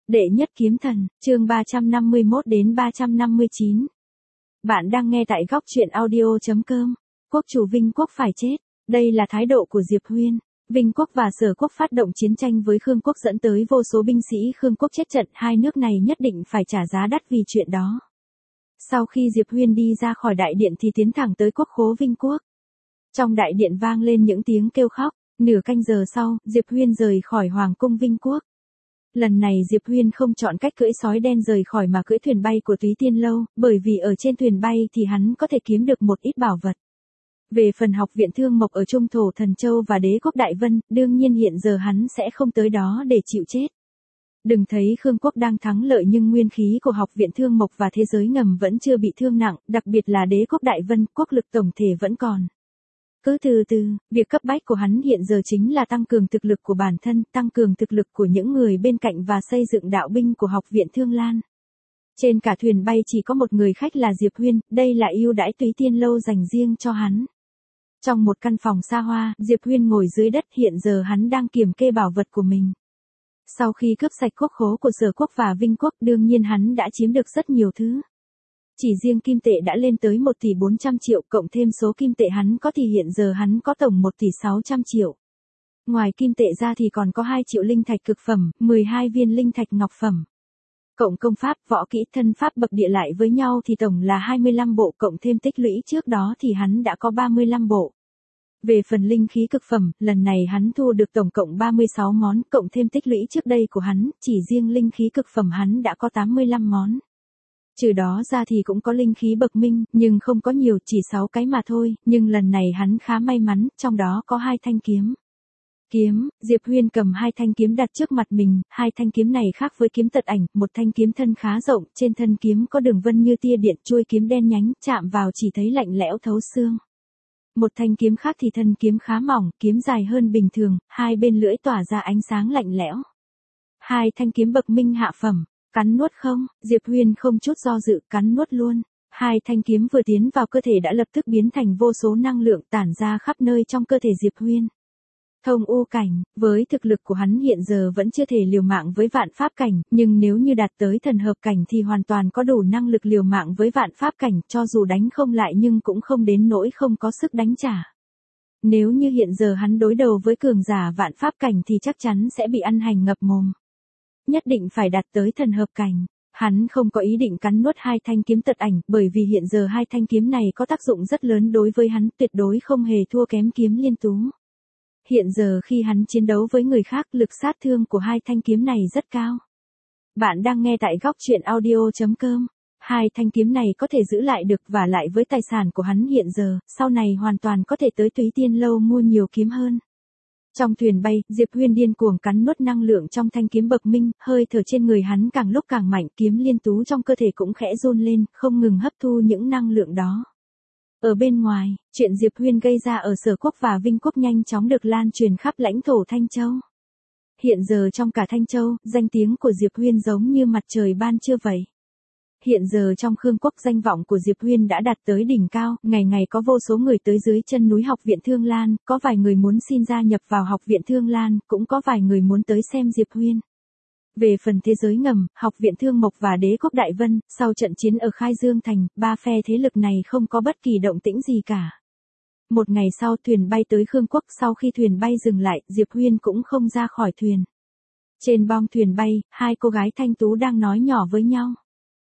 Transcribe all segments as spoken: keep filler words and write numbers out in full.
Đệ nhất kiếm thần, chương ba trăm năm mươi mốt đến ba trăm năm mươi chín. Bạn đang nghe tại góc truyện audio chấm com. Quốc chủ Vinh Quốc phải chết. Đây là thái độ của Diệp Huyên. Vinh Quốc và Sở Quốc phát động chiến tranh với Khương Quốc dẫn tới vô số binh sĩ Khương Quốc chết trận, hai nước này nhất định phải trả giá đắt vì chuyện đó. Sau khi Diệp Huyên đi ra khỏi đại điện thì tiến thẳng tới quốc khố Vinh Quốc. Trong đại điện vang lên những tiếng kêu khóc, nửa canh giờ sau, Diệp Huyên rời khỏi Hoàng cung Vinh Quốc. Lần này Diệp Huyên không chọn cách cưỡi sói đen rời khỏi mà cưỡi thuyền bay của Túy Tiên Lâu, bởi vì ở trên thuyền bay thì hắn có thể kiếm được một ít bảo vật. Về phần học viện Thương Mộc ở Trung Thổ Thần Châu và Đế quốc Đại Vân, đương nhiên hiện giờ hắn sẽ không tới đó để chịu chết. Đừng thấy Khương Quốc đang thắng lợi nhưng nguyên khí của học viện Thương Mộc và thế giới ngầm vẫn chưa bị thương nặng, đặc biệt là Đế quốc Đại Vân, quốc lực tổng thể vẫn còn. Cứ từ từ, việc cấp bách của hắn hiện giờ chính là tăng cường thực lực của bản thân, tăng cường thực lực của những người bên cạnh và xây dựng đạo binh của học viện Thương Lan. Trên cả thuyền bay chỉ có một người khách là Diệp Huyên, đây là ưu đãi Túy Tiên Lâu dành riêng cho hắn. Trong một căn phòng xa hoa, Diệp Huyên ngồi dưới đất, hiện giờ hắn đang kiểm kê bảo vật của mình. Sau khi cướp sạch quốc khố của Sở Quốc và Vinh Quốc, đương nhiên hắn đã chiếm được rất nhiều thứ. Chỉ riêng kim tệ đã lên tới một tỷ bốn trăm triệu, cộng thêm số kim tệ hắn có thì hiện giờ hắn có tổng một tỷ sáu trăm triệu. Ngoài kim tệ ra thì còn có hai triệu linh thạch cực phẩm, mười hai viên linh thạch ngọc phẩm. Cộng công pháp, võ kỹ, thân pháp bậc địa lại với nhau thì tổng là hai mươi lăm bộ, cộng thêm tích lũy trước đó thì hắn đã có ba mươi lăm bộ. Về phần linh khí cực phẩm, lần này hắn thu được tổng cộng ba mươi sáu món, cộng thêm tích lũy trước đây của hắn, chỉ riêng linh khí cực phẩm hắn đã có tám mươi lăm món. Trừ đó ra thì cũng có linh khí bậc minh, nhưng không có nhiều, chỉ sáu cái mà thôi, nhưng lần này hắn khá may mắn, trong đó có hai thanh kiếm. Kiếm, Diệp Huyên cầm hai thanh kiếm đặt trước mặt mình, hai thanh kiếm này khác với kiếm tật ảnh, một thanh kiếm thân khá rộng, trên thân kiếm có đường vân như tia điện, chuôi kiếm đen nhánh, chạm vào chỉ thấy lạnh lẽo thấu xương. Một thanh kiếm khác thì thân kiếm khá mỏng, kiếm dài hơn bình thường, hai bên lưỡi tỏa ra ánh sáng lạnh lẽo. Hai thanh kiếm bậc minh hạ phẩm. Cắn nuốt không, Diệp Huyên không chút do dự, cắn nuốt luôn. Hai thanh kiếm vừa tiến vào cơ thể đã lập tức biến thành vô số năng lượng tản ra khắp nơi trong cơ thể Diệp Huyên. Thông u cảnh, với thực lực của hắn hiện giờ vẫn chưa thể liều mạng với vạn pháp cảnh, nhưng nếu như đạt tới thần hợp cảnh thì hoàn toàn có đủ năng lực liều mạng với vạn pháp cảnh, cho dù đánh không lại nhưng cũng không đến nỗi không có sức đánh trả. Nếu như hiện giờ hắn đối đầu với cường giả vạn pháp cảnh thì chắc chắn sẽ bị ăn hành ngập mồm. Nhất định phải đạt tới thần hợp cảnh. Hắn không có ý định cắn nuốt hai thanh kiếm tật ảnh, bởi vì hiện giờ hai thanh kiếm này có tác dụng rất lớn đối với hắn, tuyệt đối không hề thua kém kiếm liên tú. Hiện giờ khi hắn chiến đấu với người khác, lực sát thương của hai thanh kiếm này rất cao. Bạn đang nghe tại góc truyện audio chấm com. Hai thanh kiếm này có thể giữ lại được và lại với tài sản của hắn hiện giờ, sau này hoàn toàn có thể tới Túy Tiên Lâu mua nhiều kiếm hơn. Trong thuyền bay, Diệp Huyên điên cuồng cắn nuốt năng lượng trong thanh kiếm bậc minh, hơi thở trên người hắn càng lúc càng mạnh, kiếm liên tú trong cơ thể cũng khẽ run lên, không ngừng hấp thu những năng lượng đó. Ở bên ngoài, chuyện Diệp Huyên gây ra ở Sở Quốc và Vinh Quốc nhanh chóng được lan truyền khắp lãnh thổ Thanh Châu. Hiện giờ trong cả Thanh Châu, danh tiếng của Diệp Huyên giống như mặt trời ban trưa vậy. Hiện giờ trong Khương Quốc danh vọng của Diệp Huyên đã đạt tới đỉnh cao, ngày ngày có vô số người tới dưới chân núi học viện Thương Lan, có vài người muốn xin gia nhập vào học viện Thương Lan, cũng có vài người muốn tới xem Diệp Huyên. Về phần thế giới ngầm, học viện Thương Mộc và Đế quốc Đại Vân, sau trận chiến ở Khai Dương Thành, ba phe thế lực này không có bất kỳ động tĩnh gì cả. Một ngày sau thuyền bay tới Khương Quốc, sau khi thuyền bay dừng lại, Diệp Huyên cũng không ra khỏi thuyền. Trên bong thuyền bay, hai cô gái thanh tú đang nói nhỏ với nhau.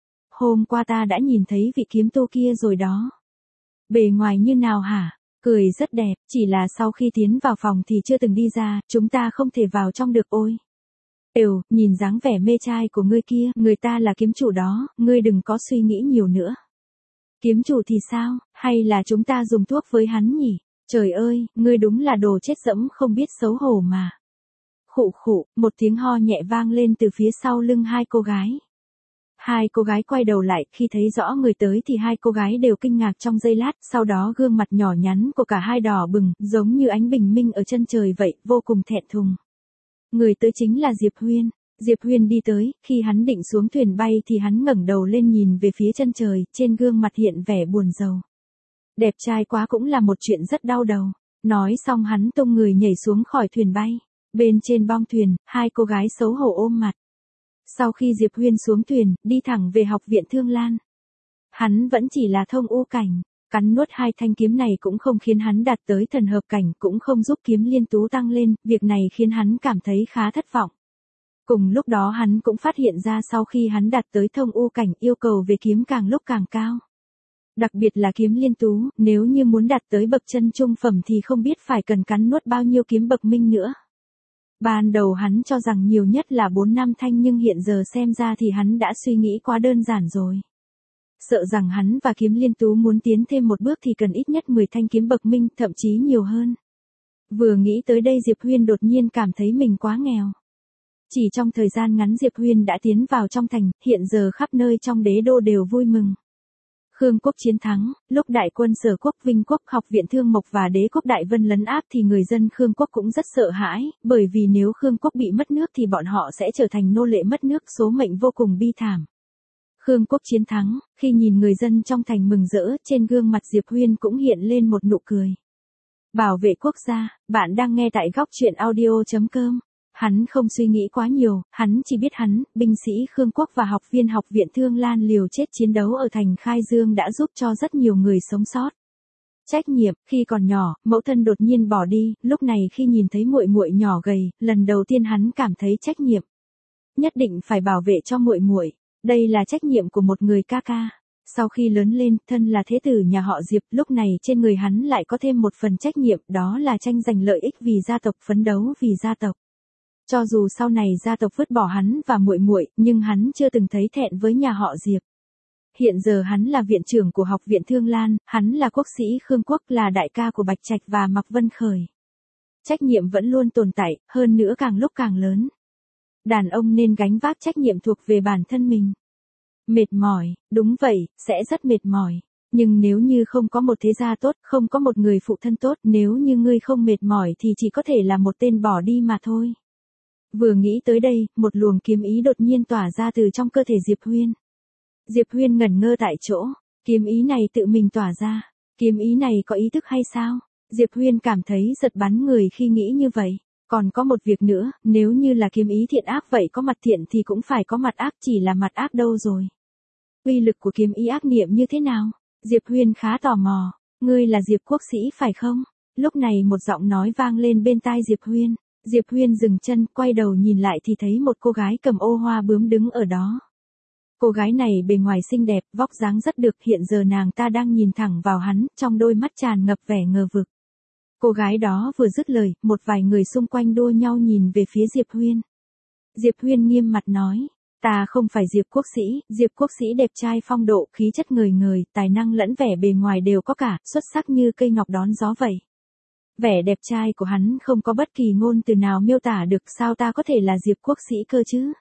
Hôm qua ta đã nhìn thấy vị kiếm tu kia rồi đó. Bề ngoài như nào hả? Cười rất đẹp, chỉ là sau khi tiến vào phòng thì chưa từng đi ra, chúng ta không thể vào trong được ôi. Đều, nhìn dáng vẻ mê trai của ngươi kia, người ta là kiếm chủ đó, ngươi đừng có suy nghĩ nhiều nữa. Kiếm chủ thì sao, hay là chúng ta dùng thuốc với hắn nhỉ? Trời ơi, ngươi đúng là đồ chết dẫm không biết xấu hổ mà. Khụ khụ, một tiếng ho nhẹ vang lên từ phía sau lưng hai cô gái. Hai cô gái quay đầu lại, khi thấy rõ người tới thì hai cô gái đều kinh ngạc trong giây lát, sau đó gương mặt nhỏ nhắn của cả hai đỏ bừng, giống như ánh bình minh ở chân trời vậy, vô cùng thẹn thùng. Người tới chính là Diệp Huyên. Diệp Huyên đi tới, khi hắn định xuống thuyền bay thì hắn ngẩng đầu lên nhìn về phía chân trời, trên gương mặt hiện vẻ buồn rầu. Đẹp trai quá cũng là một chuyện rất đau đầu. Nói xong hắn tung người nhảy xuống khỏi thuyền bay. Bên trên bong thuyền, hai cô gái xấu hổ ôm mặt. Sau khi Diệp Huyên xuống thuyền, đi thẳng về học viện Thương Lan. Hắn vẫn chỉ là thông u cảnh, cắn nuốt hai thanh kiếm này cũng không khiến hắn đạt tới thần hợp cảnh, cũng không giúp kiếm liên tú tăng lên, việc này khiến hắn cảm thấy khá thất vọng. Cùng lúc đó hắn cũng phát hiện ra sau khi hắn đạt tới thông u cảnh, yêu cầu về kiếm càng lúc càng cao. Đặc biệt là kiếm liên tú, nếu như muốn đạt tới bậc chân trung phẩm thì không biết phải cần cắn nuốt bao nhiêu kiếm bậc minh nữa. Ban đầu hắn cho rằng nhiều nhất là bốn năm thanh, nhưng hiện giờ xem ra thì hắn đã suy nghĩ quá đơn giản rồi. Sợ rằng hắn và kiếm liên tú muốn tiến thêm một bước thì cần ít nhất mười thanh kiếm bậc minh, thậm chí nhiều hơn. Vừa nghĩ tới đây Diệp Huyên đột nhiên cảm thấy mình quá nghèo. Chỉ trong thời gian ngắn Diệp Huyên đã tiến vào trong thành, hiện giờ khắp nơi trong đế đô đều vui mừng. Khương quốc chiến thắng, lúc đại quân Sở quốc, Vinh quốc, học viện Thương Mộc và đế quốc Đại Vân lấn áp thì người dân Khương quốc cũng rất sợ hãi, bởi vì nếu Khương quốc bị mất nước thì bọn họ sẽ trở thành nô lệ mất nước, số mệnh vô cùng bi thảm. Khương quốc chiến thắng, khi nhìn người dân trong thành mừng rỡ, trên gương mặt Diệp Huyên cũng hiện lên một nụ cười. Bảo vệ quốc gia, bạn đang nghe tại góc truyện audio chấm com. Hắn không suy nghĩ quá nhiều, hắn chỉ biết hắn, binh sĩ Khương quốc và học viên học viện Thương Lan liều chết chiến đấu ở thành Khai Dương đã giúp cho rất nhiều người sống sót. Trách nhiệm, khi còn nhỏ, mẫu thân đột nhiên bỏ đi, lúc này khi nhìn thấy muội muội nhỏ gầy, lần đầu tiên hắn cảm thấy trách nhiệm. Nhất định phải bảo vệ cho muội muội, đây là trách nhiệm của một người ca ca. Sau khi lớn lên, thân là thế tử nhà họ Diệp, lúc này trên người hắn lại có thêm một phần trách nhiệm, đó là tranh giành lợi ích vì gia tộc, phấn đấu vì gia tộc. Cho dù sau này gia tộc vứt bỏ hắn và muội muội, nhưng hắn chưa từng thấy thẹn với nhà họ Diệp. Hiện giờ hắn là viện trưởng của học viện Thương Lan, hắn là quốc sĩ Khương quốc, là đại ca của Bạch Trạch và Mạc Vân Khởi. Trách nhiệm vẫn luôn tồn tại, hơn nữa càng lúc càng lớn. Đàn ông nên gánh vác trách nhiệm thuộc về bản thân mình. Mệt mỏi, đúng vậy, sẽ rất mệt mỏi. Nhưng nếu như không có một thế gia tốt, không có một người phụ thân tốt, nếu như ngươi không mệt mỏi thì chỉ có thể là một tên bỏ đi mà thôi. Vừa nghĩ tới đây, một luồng kiếm ý đột nhiên tỏa ra từ trong cơ thể Diệp Huyên. Diệp Huyên ngẩn ngơ tại chỗ, kiếm ý này tự mình tỏa ra, kiếm ý này có ý thức hay sao? Diệp Huyên cảm thấy giật bắn người khi nghĩ như vậy. Còn có một việc nữa, nếu như là kiếm ý thiện ác vậy có mặt thiện thì cũng phải có mặt ác, chỉ là mặt ác đâu rồi? Uy lực của kiếm ý ác niệm như thế nào? Diệp Huyên khá tò mò, ngươi là Diệp quốc sĩ phải không? Lúc này một giọng nói vang lên bên tai Diệp Huyên. Diệp Huyên dừng chân, quay đầu nhìn lại thì thấy một cô gái cầm ô hoa bướm đứng ở đó. Cô gái này bề ngoài xinh đẹp, vóc dáng rất được, hiện giờ nàng ta đang nhìn thẳng vào hắn, trong đôi mắt tràn ngập vẻ ngờ vực. Cô gái đó vừa dứt lời, một vài người xung quanh đua nhau nhìn về phía Diệp Huyên. Diệp Huyên nghiêm mặt nói, ta không phải Diệp quốc sĩ, Diệp quốc sĩ đẹp trai phong độ, khí chất ngời ngời, tài năng lẫn vẻ bề ngoài đều có cả, xuất sắc như cây ngọc đón gió vậy. Vẻ đẹp trai của hắn không có bất kỳ ngôn từ nào miêu tả được, sao ta có thể là Diệp quốc sĩ cơ chứ?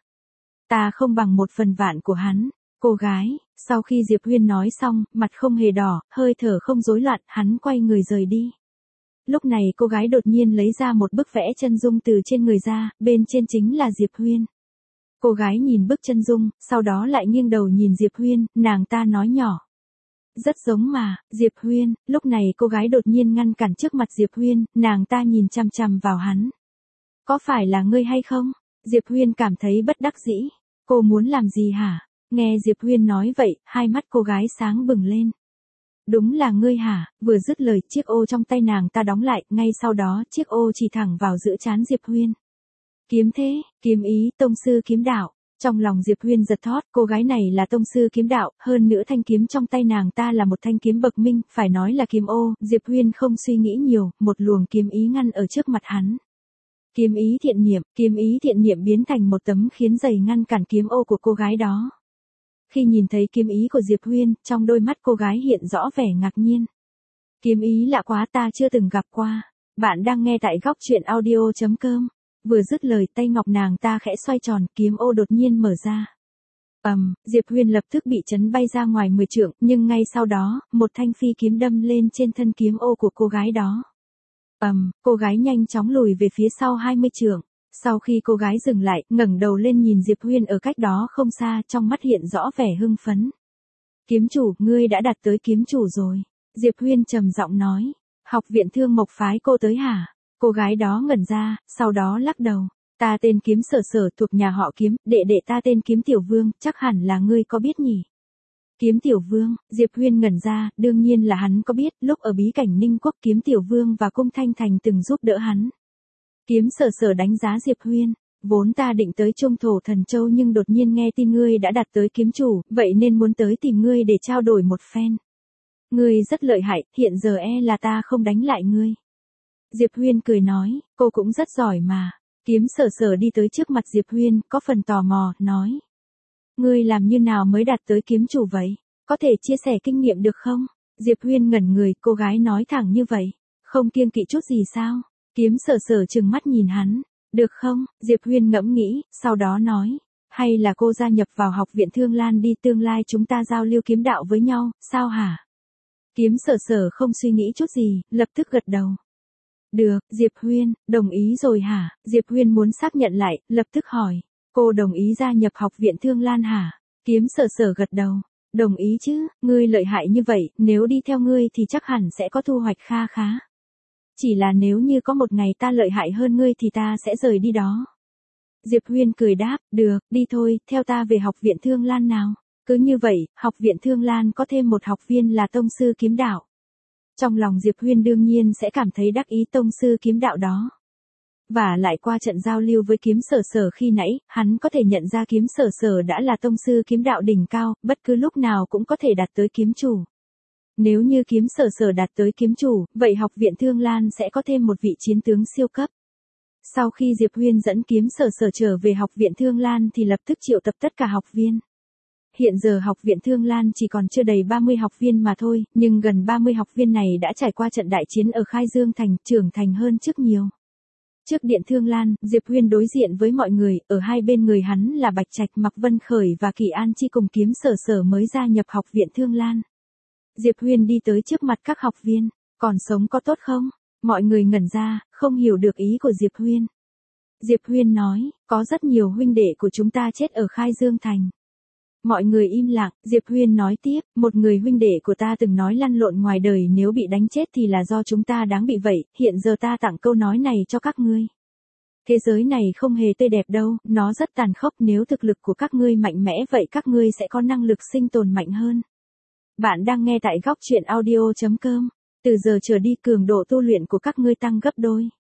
Ta không bằng một phần vạn của hắn. Cô gái, sau khi Diệp Huyên nói xong, mặt không hề đỏ, hơi thở không rối loạn, hắn quay người rời đi. Lúc này cô gái đột nhiên lấy ra một bức vẽ chân dung từ trên người ra, bên trên chính là Diệp Huyên. Cô gái nhìn bức chân dung, sau đó lại nghiêng đầu nhìn Diệp Huyên, nàng ta nói nhỏ. Rất giống mà, Diệp Huyên, lúc này cô gái đột nhiên ngăn cản trước mặt Diệp Huyên, nàng ta nhìn chằm chằm vào hắn. Có phải là ngươi hay không? Diệp Huyên cảm thấy bất đắc dĩ. Cô muốn làm gì hả? Nghe Diệp Huyên nói vậy, hai mắt cô gái sáng bừng lên. Đúng là ngươi hả? Vừa dứt lời, chiếc ô trong tay nàng ta đóng lại, ngay sau đó, chiếc ô chỉ thẳng vào giữa trán Diệp Huyên. Kiếm thế, kiếm ý, tông sư kiếm đạo. Trong lòng Diệp Huyên giật thót, cô gái này là tông sư kiếm đạo, hơn nữa thanh kiếm trong tay nàng ta là một thanh kiếm bậc minh, phải nói là kiếm ô, Diệp Huyên không suy nghĩ nhiều, một luồng kiếm ý ngăn ở trước mặt hắn. Kiếm ý thiện niệm, kiếm ý thiện niệm biến thành một tấm khiến dày ngăn cản kiếm ô của cô gái đó. Khi nhìn thấy kiếm ý của Diệp Huyên, trong đôi mắt cô gái hiện rõ vẻ ngạc nhiên. Kiếm ý lạ quá, ta chưa từng gặp qua. Bạn đang nghe tại góc truyện audio chấm com. Vừa dứt lời, tay ngọc nàng ta khẽ xoay tròn, kiếm ô đột nhiên mở ra. Ầm, um, Diệp Huyên lập tức bị chấn bay ra ngoài mười trượng, nhưng ngay sau đó, một thanh phi kiếm đâm lên trên thân kiếm ô của cô gái đó. Ầm, um, cô gái nhanh chóng lùi về phía sau hai mươi trượng. Sau khi cô gái dừng lại, ngẩng đầu lên nhìn Diệp Huyên ở cách đó không xa, trong mắt hiện rõ vẻ hưng phấn. Kiếm chủ, ngươi đã đạt tới kiếm chủ rồi. Diệp Huyên trầm giọng nói. Học viện Thương Mộc phái cô tới hả? Cô gái đó ngẩn ra, sau đó lắc đầu. Ta tên Kiếm Sở Sở, thuộc nhà họ Kiếm, đệ đệ ta tên Kiếm Tiểu Vương, chắc hẳn là ngươi có biết nhỉ? Kiếm Tiểu Vương, Diệp Huyên ngẩn ra, đương nhiên là hắn có biết, lúc ở bí cảnh Ninh Quốc Kiếm Tiểu Vương và Cung Thanh Thành từng giúp đỡ hắn. Kiếm Sở Sở đánh giá Diệp Huyên, vốn ta định tới Trung Thổ Thần Châu nhưng đột nhiên nghe tin ngươi đã đạt tới kiếm chủ, vậy nên muốn tới tìm ngươi để trao đổi một phen. Ngươi rất lợi hại, hiện giờ e là ta không đánh lại ngươi. Diệp Huyên cười nói, cô cũng rất giỏi mà. Kiếm Sở Sở đi tới trước mặt Diệp Huyên, có phần tò mò, nói. Ngươi làm như nào mới đạt tới kiếm chủ vậy? Có thể chia sẻ kinh nghiệm được không? Diệp Huyên ngẩn người, cô gái nói thẳng như vậy. Không kiêng kỵ chút gì sao? Kiếm Sở Sở trừng mắt nhìn hắn. Được không? Diệp Huyên ngẫm nghĩ, sau đó nói. Hay là cô gia nhập vào học viện Thương Lan đi, tương lai chúng ta giao lưu kiếm đạo với nhau, sao hả? Kiếm Sở Sở không suy nghĩ chút gì, lập tức gật đầu. Được, Diệp Huyên, đồng ý rồi hả? Diệp Huyên muốn xác nhận lại, lập tức hỏi. Cô đồng ý gia nhập học viện Thương Lan hả? Kiếm Sở Sở gật đầu. Đồng ý chứ, ngươi lợi hại như vậy, nếu đi theo ngươi thì chắc hẳn sẽ có thu hoạch kha khá. Chỉ là nếu như có một ngày ta lợi hại hơn ngươi thì ta sẽ rời đi đó. Diệp Huyên cười đáp, được, đi thôi, theo ta về học viện Thương Lan nào. Cứ như vậy, học viện Thương Lan có thêm một học viên là tông sư kiếm đạo. Trong lòng Diệp Huyên đương nhiên sẽ cảm thấy đắc ý tông sư kiếm đạo đó. Và lại qua trận giao lưu với Kiếm Sở Sở khi nãy, hắn có thể nhận ra Kiếm Sở Sở đã là tông sư kiếm đạo đỉnh cao, bất cứ lúc nào cũng có thể đạt tới kiếm chủ. Nếu như Kiếm Sở Sở đạt tới kiếm chủ, vậy học viện Thương Lan sẽ có thêm một vị chiến tướng siêu cấp. Sau khi Diệp Huyên dẫn Kiếm Sở Sở trở về học viện Thương Lan thì lập tức triệu tập tất cả học viên. Hiện giờ học viện Thương Lan chỉ còn chưa đầy ba mươi học viên mà thôi, nhưng gần ba mươi học viên này đã trải qua trận đại chiến ở Khai Dương Thành, trưởng thành hơn trước nhiều. Trước điện Thương Lan, Diệp Huyên đối diện với mọi người, ở hai bên người hắn là Bạch Trạch, Mạc Vân Khởi và Kỳ An Chi cùng Kiếm Sở Sở mới gia nhập học viện Thương Lan. Diệp Huyên đi tới trước mặt các học viên, còn sống có tốt không? Mọi người ngẩn ra, không hiểu được ý của Diệp Huyên. Diệp Huyên nói, có rất nhiều huynh đệ của chúng ta chết ở Khai Dương Thành. Mọi người im lặng, Diệp Huyên nói tiếp, một người huynh đệ của ta từng nói lăn lộn ngoài đời nếu bị đánh chết thì là do chúng ta đáng bị vậy, hiện giờ ta tặng câu nói này cho các ngươi. Thế giới này không hề tươi đẹp đâu, nó rất tàn khốc, nếu thực lực của các ngươi mạnh mẽ vậy các ngươi sẽ có năng lực sinh tồn mạnh hơn. Bạn đang nghe tại góc truyện audio chấm com, từ giờ trở đi cường độ tu luyện của các ngươi tăng gấp đôi.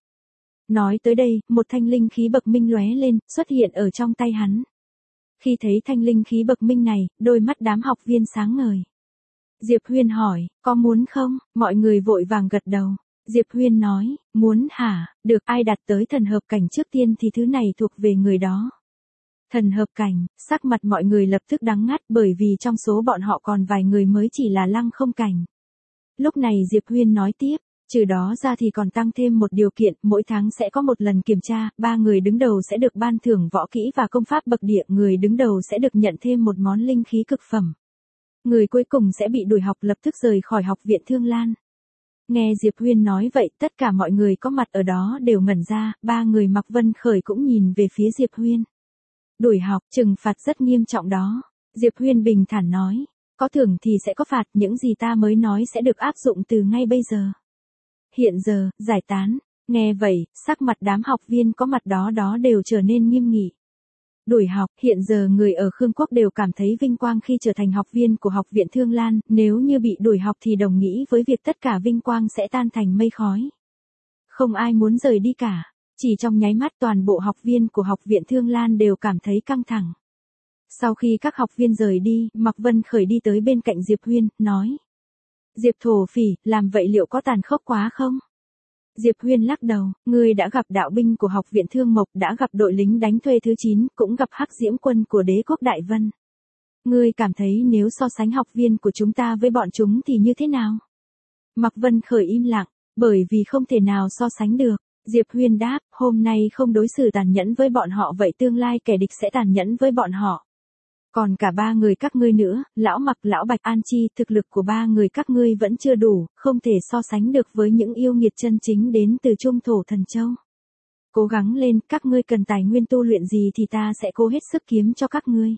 Nói tới đây, một thanh linh khí bậc minh lóe lên, xuất hiện ở trong tay hắn. Khi thấy thanh linh khí bậc minh này, đôi mắt đám học viên sáng ngời. Diệp Huyên hỏi, có muốn không? Mọi người vội vàng gật đầu. Diệp Huyên nói, muốn hả? Được, ai đạt tới thần hợp cảnh trước tiên thì thứ này thuộc về người đó. Thần hợp cảnh, sắc mặt mọi người lập tức đắng ngắt bởi vì trong số bọn họ còn vài người mới chỉ là lăng không cảnh. Lúc này Diệp Huyên nói tiếp. Trừ đó ra thì còn tăng thêm một điều kiện, mỗi tháng sẽ có một lần kiểm tra, ba người đứng đầu sẽ được ban thưởng võ kỹ và công pháp bậc địa, người đứng đầu sẽ được nhận thêm một món linh khí cực phẩm. Người cuối cùng sẽ bị đuổi học lập tức rời khỏi học viện Thương Lan. Nghe Diệp Huyên nói vậy, tất cả mọi người có mặt ở đó đều ngẩn ra, ba người Mạc Vân Khởi cũng nhìn về phía Diệp Huyên. Đuổi học, trừng phạt rất nghiêm trọng đó. Diệp Huyên bình thản nói, có thưởng thì sẽ có phạt, những gì ta mới nói sẽ được áp dụng từ ngay bây giờ. Hiện giờ, giải tán. Nghe vậy, sắc mặt đám học viên có mặt đó đó đều trở nên nghiêm nghị. Đuổi học, hiện giờ người ở Khương Quốc đều cảm thấy vinh quang khi trở thành học viên của học viện Thương Lan, nếu như bị đuổi học thì đồng nghĩa với việc tất cả vinh quang sẽ tan thành mây khói. Không ai muốn rời đi cả, chỉ trong nháy mắt toàn bộ học viên của học viện Thương Lan đều cảm thấy căng thẳng. Sau khi các học viên rời đi, Mạc Vân Khởi đi tới bên cạnh Diệp Huyên, nói. Diệp thổ phỉ, làm vậy liệu có tàn khốc quá không? Diệp Huyên lắc đầu, ngươi đã gặp đạo binh của học viện Thương Mộc, đã gặp đội lính đánh thuê thứ chín, cũng gặp Hắc Diễm quân của đế quốc Đại Vân. Ngươi cảm thấy nếu so sánh học viên của chúng ta với bọn chúng thì như thế nào? Mạc Vân Khởi im lặng, bởi vì không thể nào so sánh được. Diệp Huyên đáp, hôm nay không đối xử tàn nhẫn với bọn họ vậy tương lai kẻ địch sẽ tàn nhẫn với bọn họ. Còn cả ba người các ngươi nữa, lão Mặc, lão Bạch, An Chi, thực lực của ba người các ngươi vẫn chưa đủ, không thể so sánh được với những yêu nghiệt chân chính đến từ Trung Thổ Thần Châu. Cố gắng lên, các ngươi cần tài nguyên tu luyện gì thì ta sẽ cố hết sức kiếm cho các ngươi.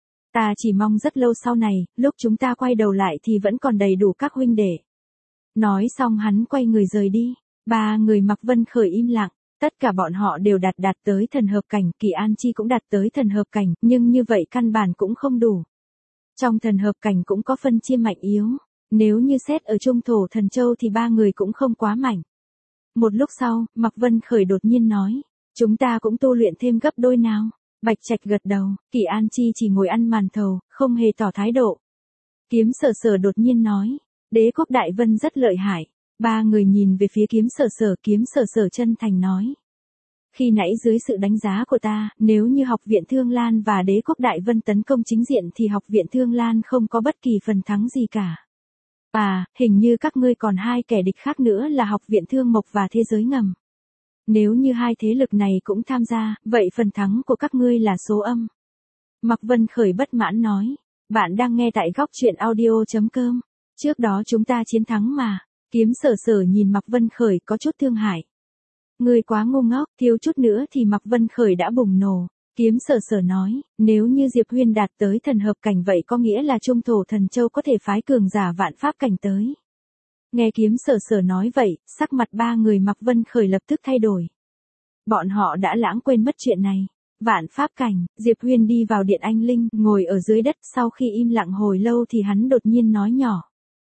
Ta chỉ mong rất lâu sau này, lúc chúng ta quay đầu lại thì vẫn còn đầy đủ các huynh đệ. Nói xong hắn quay người rời đi, ba người Mạc Vân Khởi im lặng, Tất cả bọn họ đều đạt đạt tới thần hợp cảnh, Kỳ An Chi cũng đạt tới thần hợp cảnh, nhưng như vậy căn bản cũng không đủ. Trong thần hợp cảnh cũng có phân chia mạnh yếu. Nếu như xét ở Trung Thổ Thần Châu thì ba người cũng không quá mạnh. Một lúc sau, Mạc Vân Khởi đột nhiên nói, chúng ta cũng tu luyện thêm gấp đôi nào. Bạch Trạch gật đầu, Kỳ An Chi chỉ ngồi ăn màn thầu, không hề tỏ thái độ. Kiếm Sở Sở đột nhiên nói, Đế Quốc Đại Vân rất lợi hại. Ba người nhìn về phía Kiếm Sở Sở, Kiếm Sở Sở chân thành nói. Khi nãy dưới sự đánh giá của ta, nếu như Học viện Thương Lan và Đế Quốc Đại Vân tấn công chính diện thì Học viện Thương Lan không có bất kỳ phần thắng gì cả. À, hình như các ngươi còn hai kẻ địch khác nữa là Học viện Thương Mộc và Thế Giới Ngầm. Nếu như hai thế lực này cũng tham gia, vậy phần thắng của các ngươi là số âm. Mạc Vân Khởi bất mãn nói, bạn đang nghe tại góc truyện audio chấm com. Trước đó chúng ta chiến thắng mà. Kiếm Sở Sở nhìn Mạc Vân Khởi có chút thương hại. Ngươi quá ngu ngốc, thiếu chút nữa thì Mạc Vân Khởi đã bùng nổ. Kiếm Sở Sở nói, nếu như Diệp Huyên đạt tới thần hợp cảnh vậy có nghĩa là Trung Thổ Thần Châu có thể phái cường giả vạn pháp cảnh tới. Nghe Kiếm Sở Sở nói vậy, sắc mặt ba người Mạc Vân Khởi lập tức thay đổi. Bọn họ đã lãng quên mất chuyện này. Vạn pháp cảnh, Diệp Huyên đi vào điện anh Linh, ngồi ở dưới đất, sau khi im lặng hồi lâu thì hắn đột nhiên nói nhỏ.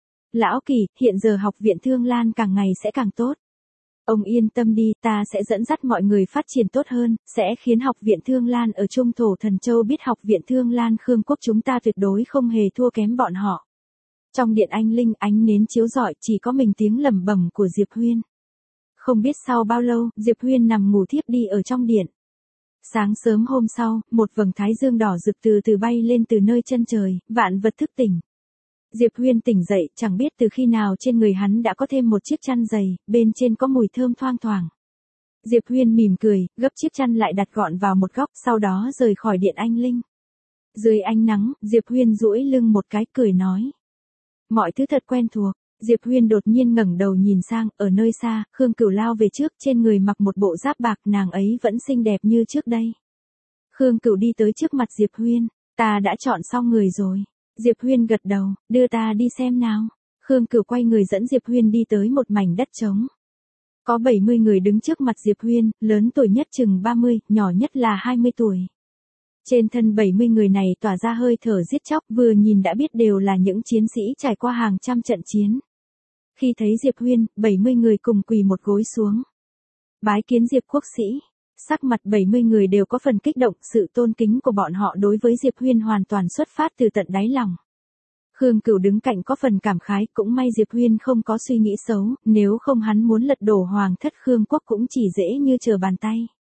Lão Kỳ, hiện giờ Học viện Thương Lan càng ngày sẽ càng tốt. Ông yên tâm đi, ta sẽ dẫn dắt mọi người phát triển tốt hơn, sẽ khiến Học viện Thương Lan ở Trung Thổ Thần Châu biết Học viện Thương Lan Khương Quốc chúng ta tuyệt đối không hề thua kém bọn họ. Trong điện anh Linh ánh nến chiếu rọi chỉ có mình tiếng lẩm bẩm của Diệp Huyên. Không biết sau bao lâu, Diệp Huyên nằm ngủ thiếp đi ở trong điện. Sáng sớm hôm sau, một vầng thái dương đỏ rực từ từ bay lên từ nơi chân trời, vạn vật thức tỉnh. Diệp Huyên tỉnh dậy, chẳng biết từ khi nào trên người hắn đã có thêm một chiếc chăn dày, bên trên có mùi thơm thoang thoảng. Diệp Huyên mỉm cười, gấp chiếc chăn lại đặt gọn vào một góc, sau đó rời khỏi điện anh Linh. Dưới ánh nắng, Diệp Huyên duỗi lưng một cái, cười nói. Mọi thứ thật quen thuộc. Diệp Huyên đột nhiên ngẩng đầu nhìn sang, ở nơi xa, Khương Cửu lao về trước, trên người mặc một bộ giáp bạc, nàng ấy vẫn xinh đẹp như trước đây. Khương Cửu đi tới trước mặt Diệp Huyên, ta đã chọn xong người rồi. Diệp Huyên gật đầu, đưa ta đi xem nào. Khương Cửu quay người dẫn Diệp Huyên đi tới một mảnh đất trống. Có bảy mươi người đứng trước mặt Diệp Huyên, lớn tuổi nhất chừng ba mươi, nhỏ nhất là hai mươi tuổi. Trên thân bảy mươi người này tỏa ra hơi thở giết chóc, vừa nhìn đã biết đều là những chiến sĩ trải qua hàng trăm trận chiến. Khi thấy Diệp Huyên, bảy mươi người cùng quỳ một gối xuống. Bái kiến Diệp quốc sĩ. Sắc mặt bảy mươi người đều có phần kích động, sự tôn kính của bọn họ đối với Diệp Huyên hoàn toàn xuất phát từ tận đáy lòng. Khương Cửu đứng cạnh có phần cảm khái, cũng may Diệp Huyên không có suy nghĩ xấu, nếu không hắn muốn lật đổ Hoàng thất Khương Quốc cũng chỉ dễ như trở bàn tay.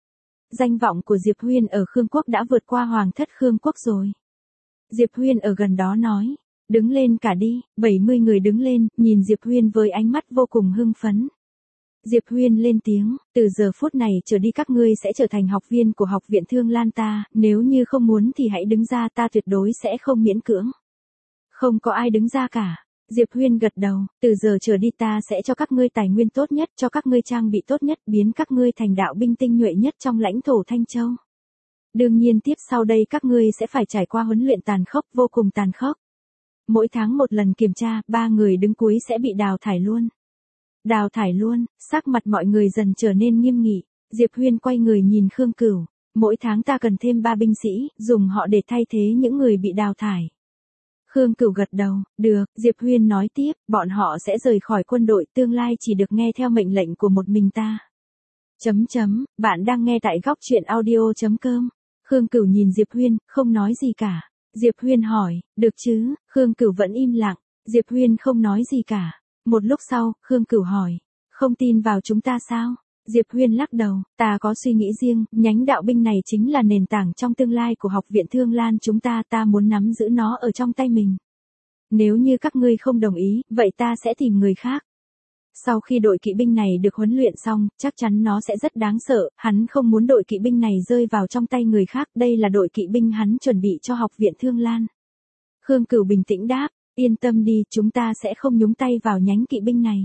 Danh vọng của Diệp Huyên ở Khương Quốc đã vượt qua Hoàng thất Khương Quốc rồi. Diệp Huyên ở gần đó nói, đứng lên cả đi, bảy mươi người đứng lên, nhìn Diệp Huyên với ánh mắt vô cùng hưng phấn. Diệp Huyên lên tiếng, từ giờ phút này trở đi các ngươi sẽ trở thành học viên của Học viện Thương Lan ta, nếu như không muốn thì hãy đứng ra, ta tuyệt đối sẽ không miễn cưỡng. Không có ai đứng ra cả. Diệp Huyên gật đầu, từ giờ trở đi ta sẽ cho các ngươi tài nguyên tốt nhất, cho các ngươi trang bị tốt nhất, biến các ngươi thành đạo binh tinh nhuệ nhất trong lãnh thổ Thanh Châu. Đương nhiên tiếp sau đây các ngươi sẽ phải trải qua huấn luyện tàn khốc, vô cùng tàn khốc. Mỗi tháng một lần kiểm tra, ba người đứng cuối sẽ bị đào thải luôn. Đào thải luôn, sắc mặt mọi người dần trở nên nghiêm nghị. Diệp Huyên quay người nhìn Khương Cửu, mỗi tháng ta cần thêm ba binh sĩ, dùng họ để thay thế những người bị đào thải. Khương Cửu gật đầu, được, Diệp Huyên nói tiếp, bọn họ sẽ rời khỏi quân đội, tương lai chỉ được nghe theo mệnh lệnh của một mình ta. Chấm chấm, bạn đang nghe tại góc truyện audio chấm com. Khương Cửu nhìn Diệp Huyên, không nói gì cả. Diệp Huyên hỏi, được chứ, Khương Cửu vẫn im lặng. Diệp Huyên không nói gì cả. Một lúc sau, Khương Cửu hỏi, không tin vào chúng ta sao? Diệp Huyên lắc đầu, ta có suy nghĩ riêng, nhánh đạo binh này chính là nền tảng trong tương lai của Học viện Thương Lan chúng ta, ta muốn nắm giữ nó ở trong tay mình. Nếu như các ngươi không đồng ý, vậy ta sẽ tìm người khác. Sau khi đội kỵ binh này được huấn luyện xong, chắc chắn nó sẽ rất đáng sợ, hắn không muốn đội kỵ binh này rơi vào trong tay người khác, đây là đội kỵ binh hắn chuẩn bị cho Học viện Thương Lan. Khương Cửu bình tĩnh đáp, yên tâm đi, chúng ta sẽ không nhúng tay vào nhánh kỵ binh này.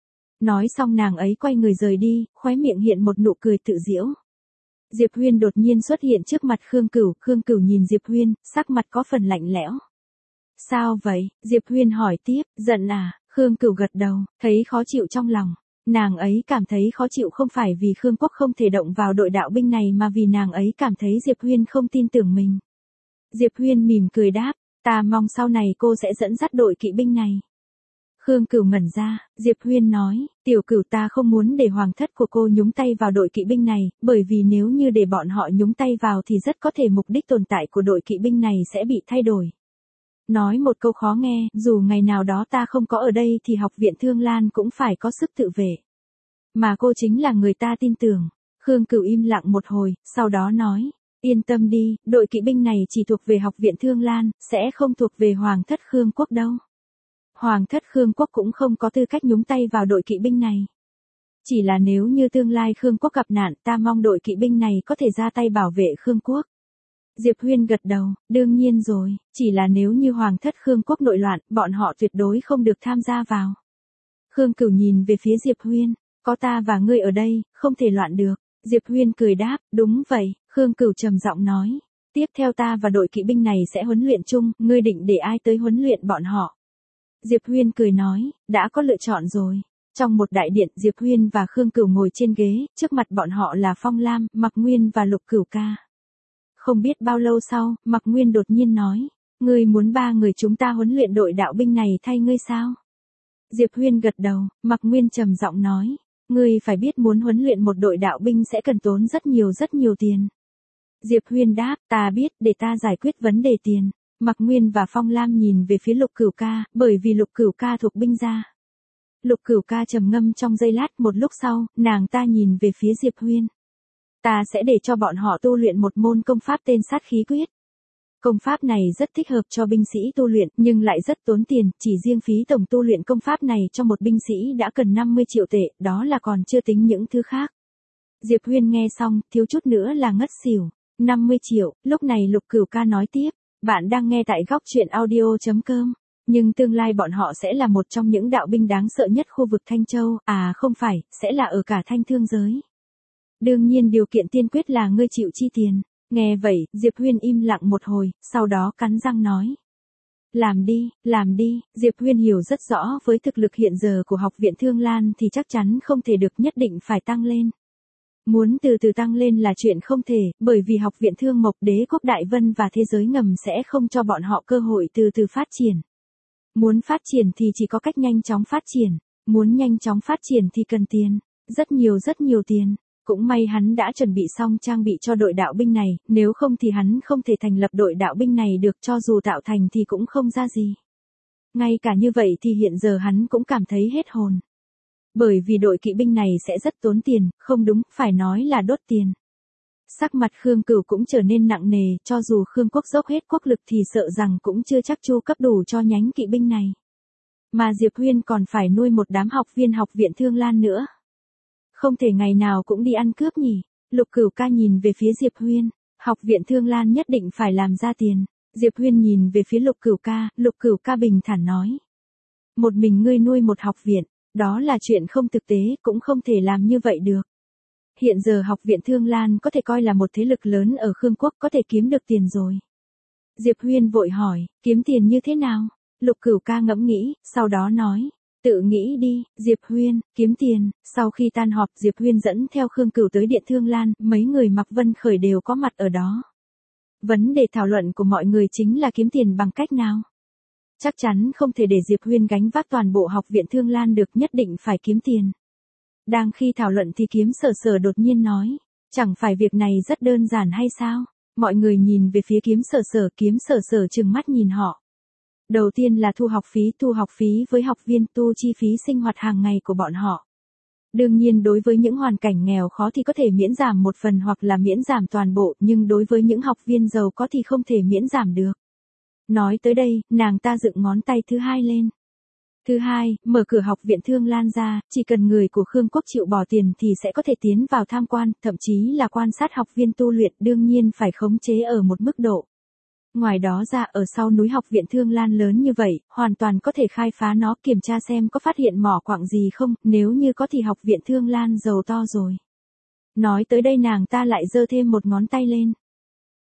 Nói xong nàng ấy quay người rời đi, khóe miệng hiện một nụ cười tự giễu. Diệp Huyên đột nhiên xuất hiện trước mặt Khương Cửu, Khương Cửu nhìn Diệp Huyên, sắc mặt có phần lạnh lẽo. Sao vậy? Diệp Huyên hỏi tiếp, giận à? Khương Cửu gật đầu, thấy khó chịu trong lòng. Nàng ấy cảm thấy khó chịu không phải vì Khương Quốc không thể động vào đội đạo binh này mà vì nàng ấy cảm thấy Diệp Huyên không tin tưởng mình. Diệp Huyên mỉm cười đáp, ta mong sau này cô sẽ dẫn dắt đội kỵ binh này. Khương Cửu ngẩn ra, Diệp Huyên nói, tiểu Cửu ta không muốn để hoàng thất của cô nhúng tay vào đội kỵ binh này, bởi vì nếu như để bọn họ nhúng tay vào thì rất có thể mục đích tồn tại của đội kỵ binh này sẽ bị thay đổi. Nói một câu khó nghe, dù ngày nào đó ta không có ở đây thì học viện Thương Lan cũng phải có sức tự vệ. Mà cô chính là người ta tin tưởng. Khương Cửu im lặng một hồi, sau đó nói, yên tâm đi, đội kỵ binh này chỉ thuộc về học viện Thương Lan, sẽ không thuộc về hoàng thất Khương Quốc đâu. Hoàng thất Khương Quốc cũng không có tư cách nhúng tay vào đội kỵ binh này. Chỉ là nếu như tương lai Khương Quốc gặp nạn, ta mong đội kỵ binh này có thể ra tay bảo vệ Khương Quốc. Diệp Huyên gật đầu, đương nhiên rồi, chỉ là nếu như hoàng thất Khương Quốc nội loạn, bọn họ tuyệt đối không được tham gia vào. Khương Cửu nhìn về phía Diệp Huyên, có ta và ngươi ở đây, không thể loạn được. Diệp Huyên cười đáp, đúng vậy. Khương Cửu trầm giọng nói, tiếp theo ta và đội kỵ binh này sẽ huấn luyện chung, ngươi định để ai tới huấn luyện bọn họ? Diệp Huyên cười nói, đã có lựa chọn rồi. Trong một đại điện, Diệp Huyên và Khương Cửu ngồi trên ghế, trước mặt bọn họ là Phong Lam, Mạc Nguyên và Lục Cửu Ca. Không biết bao lâu sau, Mạc Nguyên đột nhiên nói, ngươi muốn ba người chúng ta huấn luyện đội đạo binh này thay ngươi sao? Diệp Huyên gật đầu, Mạc Nguyên trầm giọng nói, ngươi phải biết muốn huấn luyện một đội đạo binh sẽ cần tốn rất nhiều rất nhiều tiền. Diệp Huyên đáp, ta biết, để ta giải quyết vấn đề tiền. Mạc Nguyên và Phong Lam nhìn về phía Lục Cửu Ca, bởi vì Lục Cửu Ca thuộc binh gia. Lục Cửu Ca trầm ngâm trong giây lát, một lúc sau, nàng ta nhìn về phía Diệp Huyên. Ta sẽ để cho bọn họ tu luyện một môn công pháp tên sát khí quyết. Công pháp này rất thích hợp cho binh sĩ tu luyện, nhưng lại rất tốn tiền, chỉ riêng phí tổng tu luyện công pháp này cho một binh sĩ đã cần năm mươi triệu tệ, đó là còn chưa tính những thứ khác. Diệp Huyên nghe xong, thiếu chút nữa là ngất xỉu. năm mươi triệu, lúc này Lục Cửu Ca nói tiếp, bạn đang nghe tại góc truyện audio chấm com. Nhưng tương lai bọn họ sẽ là một trong những đạo binh đáng sợ nhất khu vực Thanh Châu, à không phải, sẽ là ở cả Thanh Thương giới. Đương nhiên điều kiện tiên quyết là ngươi chịu chi tiền. Nghe vậy, Diệp Huyên im lặng một hồi, sau đó cắn răng nói. Làm đi, làm đi, Diệp Huyên hiểu rất rõ với thực lực hiện giờ của học viện Thương Lan thì chắc chắn không thể được, nhất định phải tăng lên. Muốn từ từ tăng lên là chuyện không thể, bởi vì học viện Thương Mộc, Đế quốc Đại Vân và thế giới ngầm sẽ không cho bọn họ cơ hội từ từ phát triển. Muốn phát triển thì chỉ có cách nhanh chóng phát triển, muốn nhanh chóng phát triển thì cần tiền, rất nhiều rất nhiều tiền. Cũng may hắn đã chuẩn bị xong trang bị cho đội đạo binh này, nếu không thì hắn không thể thành lập đội đạo binh này được, cho dù tạo thành thì cũng không ra gì. Ngay cả như vậy thì hiện giờ hắn cũng cảm thấy hết hồn. Bởi vì đội kỵ binh này sẽ rất tốn tiền, không đúng, phải nói là đốt tiền. Sắc mặt Khương Cửu cũng trở nên nặng nề, cho dù Khương Quốc dốc hết quốc lực thì sợ rằng cũng chưa chắc chu cấp đủ cho nhánh kỵ binh này. Mà Diệp Huyên còn phải nuôi một đám học viên học viện Thương Lan nữa. Không thể ngày nào cũng đi ăn cướp nhỉ. Lục Cửu Ca nhìn về phía Diệp Huyên, học viện Thương Lan nhất định phải làm ra tiền. Diệp Huyên nhìn về phía Lục Cửu Ca, Lục Cửu Ca bình thản nói. Một mình ngươi nuôi một học viện, đó là chuyện không thực tế, cũng không thể làm như vậy được. Hiện giờ học viện Thương Lan có thể coi là một thế lực lớn ở Khương Quốc, có thể kiếm được tiền rồi. Diệp Huyên vội hỏi, kiếm tiền như thế nào? Lục Cửu Ca ngẫm nghĩ, sau đó nói. Tự nghĩ đi, Diệp Huyên, kiếm tiền. Sau khi tan họp, Diệp Huyên dẫn theo Khương Cửu tới Điện Thương Lan, mấy người Mạc Vân Khởi đều có mặt ở đó. Vấn đề thảo luận của mọi người chính là kiếm tiền bằng cách nào? Chắc chắn không thể để Diệp Huyên gánh vác toàn bộ học viện Thương Lan được, nhất định phải kiếm tiền. Đang khi thảo luận thì Kiếm Sở Sở đột nhiên nói, chẳng phải việc này rất đơn giản hay sao? Mọi người nhìn về phía Kiếm Sở Sở, Kiếm Sở Sở trừng mắt nhìn họ. Đầu tiên là thu học phí, thu học phí với học viên, tu chi phí sinh hoạt hàng ngày của bọn họ. Đương nhiên đối với những hoàn cảnh nghèo khó thì có thể miễn giảm một phần hoặc là miễn giảm toàn bộ, nhưng đối với những học viên giàu có thì không thể miễn giảm được. Nói tới đây, nàng ta dựng ngón tay thứ hai lên. Thứ hai, mở cửa học viện Thương Lan ra, chỉ cần người của Khương Quốc chịu bỏ tiền thì sẽ có thể tiến vào tham quan, thậm chí là quan sát học viên tu luyện, đương nhiên phải khống chế ở một mức độ. Ngoài đó ra, ở sau núi học viện Thương Lan lớn như vậy, hoàn toàn có thể khai phá nó, kiểm tra xem có phát hiện mỏ quặng gì không, nếu như có thì học viện Thương Lan giàu to rồi. Nói tới đây nàng ta lại giơ thêm một ngón tay lên.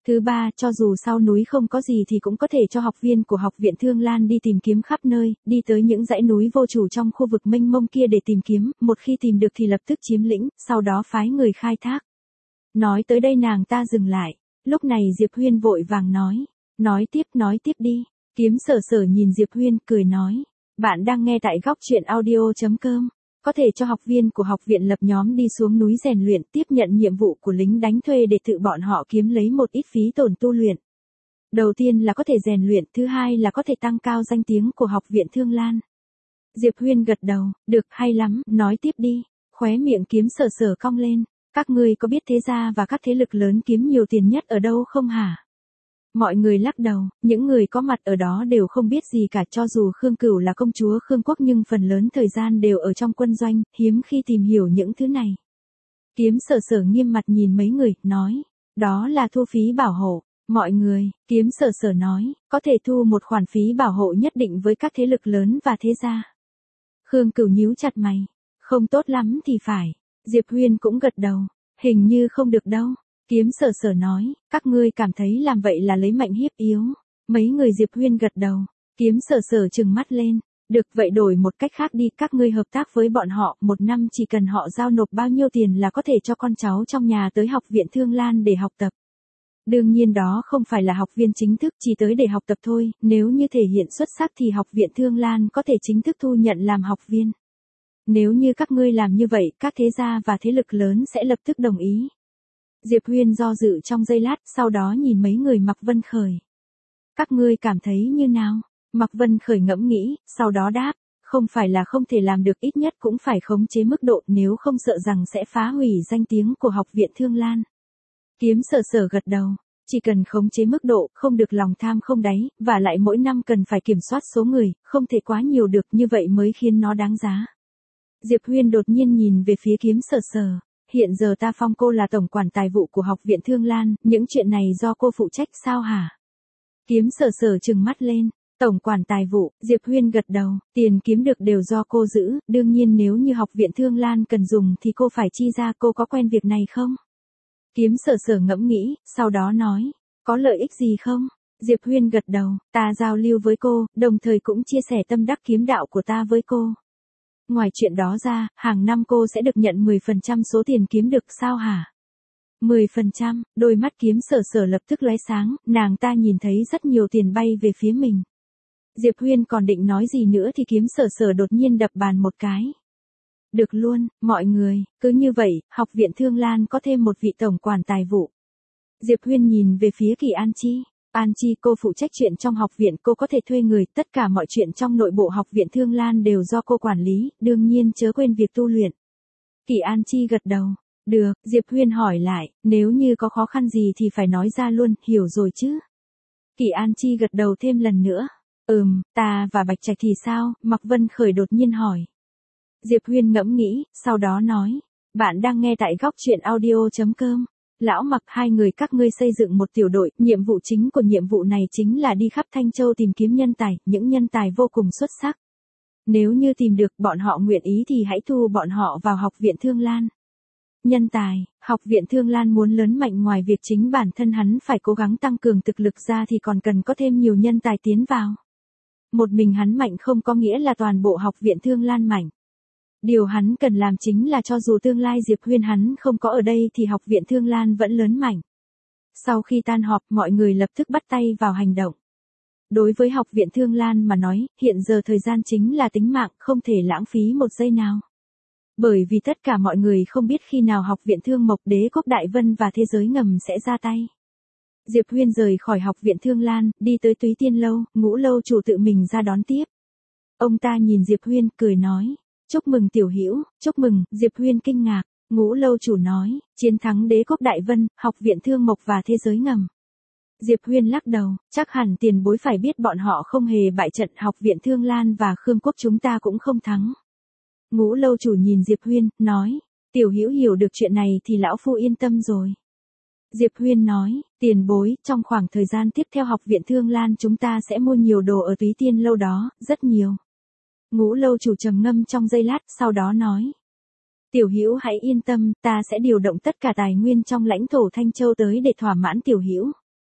Thứ ba, cho dù sau núi không có gì thì cũng có thể cho học viên của học viện Thương Lan đi tìm kiếm khắp nơi, đi tới những dãy núi vô chủ trong khu vực mênh mông kia để tìm kiếm, một khi tìm được thì lập tức chiếm lĩnh, sau đó phái người khai thác. Nói tới đây nàng ta dừng lại, lúc này Diệp Huyên vội vàng nói, nói tiếp nói tiếp đi, Kiếm Sở Sở nhìn Diệp Huyên cười nói, bạn đang nghe tại góc truyện audio.com. Có thể cho học viên của học viện lập nhóm đi xuống núi rèn luyện, tiếp nhận nhiệm vụ của lính đánh thuê để tự bọn họ kiếm lấy một ít phí tổn tu luyện. Đầu tiên là có thể rèn luyện, thứ hai là có thể tăng cao danh tiếng của học viện Thương Lan. Diệp Huyên gật đầu, được, hay lắm, nói tiếp đi. Khóe miệng Kiếm Sở Sở cong lên, các ngươi có biết thế gia và các thế lực lớn kiếm nhiều tiền nhất ở đâu không hả? Mọi người lắc đầu, những người có mặt ở đó đều không biết gì cả, cho dù Khương Cửu là công chúa Khương Quốc nhưng phần lớn thời gian đều ở trong quân doanh, hiếm khi tìm hiểu những thứ này. Kiếm Sở Sở nghiêm mặt nhìn mấy người, nói, đó là thu phí bảo hộ. Mọi người, Kiếm Sở Sở nói, có thể thu một khoản phí bảo hộ nhất định với các thế lực lớn và thế gia. Khương Cửu nhíu chặt mày, không tốt lắm thì phải. Diệp Huyên cũng gật đầu, hình như không được đâu. Kiếm Sở Sở nói, các ngươi cảm thấy làm vậy là lấy mạnh hiếp yếu. Mấy người Diệp Huyên gật đầu, Kiếm Sở Sở trừng mắt lên, được vậy đổi một cách khác đi, các ngươi hợp tác với bọn họ, một năm chỉ cần họ giao nộp bao nhiêu tiền là có thể cho con cháu trong nhà tới học viện Thương Lan để học tập. Đương nhiên đó không phải là học viên chính thức, chỉ tới để học tập thôi, nếu như thể hiện xuất sắc thì học viện Thương Lan có thể chính thức thu nhận làm học viên. Nếu như các ngươi làm như vậy, các thế gia và thế lực lớn sẽ lập tức đồng ý. Diệp Huyên do dự trong giây lát, sau đó nhìn mấy người Mạc Vân Khởi. Các ngươi cảm thấy như nào? Mạc Vân Khởi ngẫm nghĩ, sau đó đáp, không phải là không thể làm được, ít nhất cũng phải khống chế mức độ, nếu không sợ rằng sẽ phá hủy danh tiếng của học viện Thương Lan. Kiếm Sở Sở gật đầu, chỉ cần khống chế mức độ, không được lòng tham không đáy, và lại mỗi năm cần phải kiểm soát số người, không thể quá nhiều được, như vậy mới khiến nó đáng giá. Diệp Huyên đột nhiên nhìn về phía Kiếm Sở Sở. Hiện giờ ta phong cô là tổng quản tài vụ của học viện Thương Lan, những chuyện này do cô phụ trách sao hả? Kiếm Sở Sở trừng mắt lên, tổng quản tài vụ, Diệp Huyên gật đầu, tiền kiếm được đều do cô giữ, đương nhiên nếu như học viện Thương Lan cần dùng thì cô phải chi ra, cô có quen việc này không? Kiếm Sở Sở ngẫm nghĩ, sau đó nói, có lợi ích gì không? Diệp Huyên gật đầu, ta giao lưu với cô, đồng thời cũng chia sẻ tâm đắc kiếm đạo của ta với cô. Ngoài chuyện đó ra, hàng năm cô sẽ được nhận mười phần trăm số tiền kiếm được sao hả? mười phần trăm, đôi mắt Kiếm Sở Sở lập tức lóe sáng, nàng ta nhìn thấy rất nhiều tiền bay về phía mình. Diệp Huyên còn định nói gì nữa thì Kiếm Sở Sở đột nhiên đập bàn một cái. Được luôn, mọi người, cứ như vậy, học viện Thương Lan có thêm một vị tổng quản tài vụ. Diệp Huyên nhìn về phía Kỳ An Chi. An Chi, cô phụ trách chuyện trong học viện, cô có thể thuê người, tất cả mọi chuyện trong nội bộ học viện Thương Lan đều do cô quản lý, đương nhiên chớ quên việc tu luyện. Kỳ An Chi gật đầu. Được, Diệp Huyên hỏi lại, nếu như có khó khăn gì thì phải nói ra luôn, hiểu rồi chứ? Kỳ An Chi gật đầu thêm lần nữa. Ừm, ta và Bạch Trạch thì sao? Mạc Vân Khởi đột nhiên hỏi. Diệp Huyên ngẫm nghĩ, sau đó nói, bạn đang nghe tại góc truyện audio.com. Lão Mặc, hai người các ngươi xây dựng một tiểu đội, nhiệm vụ chính của nhiệm vụ này chính là đi khắp Thanh Châu tìm kiếm nhân tài, những nhân tài vô cùng xuất sắc. Nếu như tìm được bọn họ nguyện ý thì hãy thu bọn họ vào học viện Thương Lan. Nhân tài, học viện Thương Lan muốn lớn mạnh, ngoài việc chính bản thân hắn phải cố gắng tăng cường thực lực ra thì còn cần có thêm nhiều nhân tài tiến vào. Một mình hắn mạnh không có nghĩa là toàn bộ học viện Thương Lan mạnh. Điều hắn cần làm chính là cho dù tương lai Diệp Huyên hắn không có ở đây thì học viện Thương Lan vẫn lớn mạnh. Sau khi tan họp, mọi người lập tức bắt tay vào hành động. Đối với học viện Thương Lan mà nói, hiện giờ thời gian chính là tính mạng, không thể lãng phí một giây nào. Bởi vì tất cả mọi người không biết khi nào học viện Thương Mộc, Đế quốc Đại Vân và thế giới ngầm sẽ ra tay. Diệp Huyên rời khỏi học viện Thương Lan, đi tới Túy Tiên Lâu, Ngũ lâu chủ tự mình ra đón tiếp. Ông ta nhìn Diệp Huyên, cười nói. Chúc mừng tiểu hữu, chúc mừng. Diệp Huyên kinh ngạc. Ngũ lâu chủ nói, chiến thắng Đế quốc Đại Vân, học viện Thương Mộc và thế giới ngầm. Diệp Huyên lắc đầu, chắc hẳn tiền bối phải biết bọn họ không hề bại trận, học viện Thương Lan và Khương Quốc chúng ta cũng không thắng. Ngũ lâu chủ nhìn Diệp Huyên, nói, tiểu hữu hiểu được chuyện này thì lão phu yên tâm rồi. Diệp Huyên nói, tiền bối, trong khoảng thời gian tiếp theo học viện Thương Lan chúng ta sẽ mua nhiều đồ ở Túy Tiên Lâu đó, rất nhiều. Ngũ lâu chủ trầm ngâm trong giây lát, sau đó nói. Tiểu hữu hãy yên tâm, ta sẽ điều động tất cả tài nguyên trong lãnh thổ Thanh Châu tới để thỏa mãn tiểu hữu.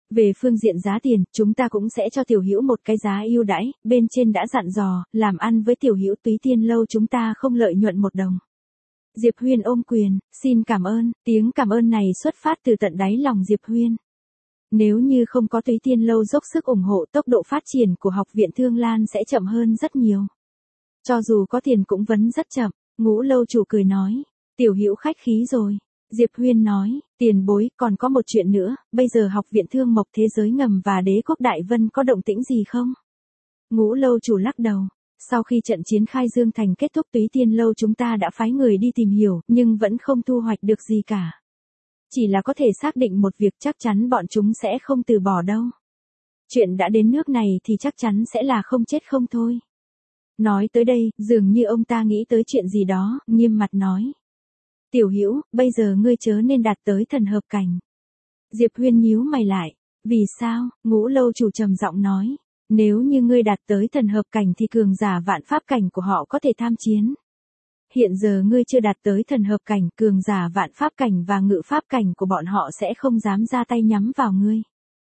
Về phương diện giá tiền, chúng ta cũng sẽ cho Tiểu Hữu một cái giá ưu đãi, bên trên đã dặn dò, làm ăn với Tiểu Hữu Túy Tiên Lâu chúng ta không lợi nhuận một đồng. Diệp Huyên ôm quyền, xin cảm ơn, tiếng cảm ơn này xuất phát từ tận đáy lòng Diệp Huyên. Nếu như không có Túy Tiên Lâu dốc sức ủng hộ, tốc độ phát triển của Học viện Thương Lan sẽ chậm hơn rất nhiều. Cho dù có tiền cũng vẫn rất chậm, Ngũ lâu chủ cười nói, Tiểu Hữu khách khí rồi. Diệp Huyên nói, tiền bối, còn có một chuyện nữa, bây giờ Học viện Thương Mộc Thế Giới Ngầm và Đế quốc Đại Vân có động tĩnh gì không? Ngũ lâu chủ lắc đầu. Sau khi trận chiến Khai Dương Thành kết thúc, Túy Tiên Lâu chúng ta đã phái người đi tìm hiểu, nhưng vẫn không thu hoạch được gì cả. Chỉ là có thể xác định một việc, chắc chắn bọn chúng sẽ không từ bỏ đâu. Chuyện đã đến nước này thì chắc chắn sẽ là không chết không thôi. Nói tới đây, dường như ông ta nghĩ tới chuyện gì đó, nghiêm mặt nói. Tiểu Hữu, bây giờ ngươi chớ nên đạt tới thần hợp cảnh. Diệp Huyên nhíu mày lại. Vì sao? Ngũ lâu chủ trầm giọng nói. Nếu như ngươi đạt tới thần hợp cảnh thì cường giả vạn pháp cảnh của họ có thể tham chiến. Hiện giờ ngươi chưa đạt tới thần hợp cảnh, cường giả vạn pháp cảnh và ngự pháp cảnh của bọn họ sẽ không dám ra tay nhắm vào ngươi.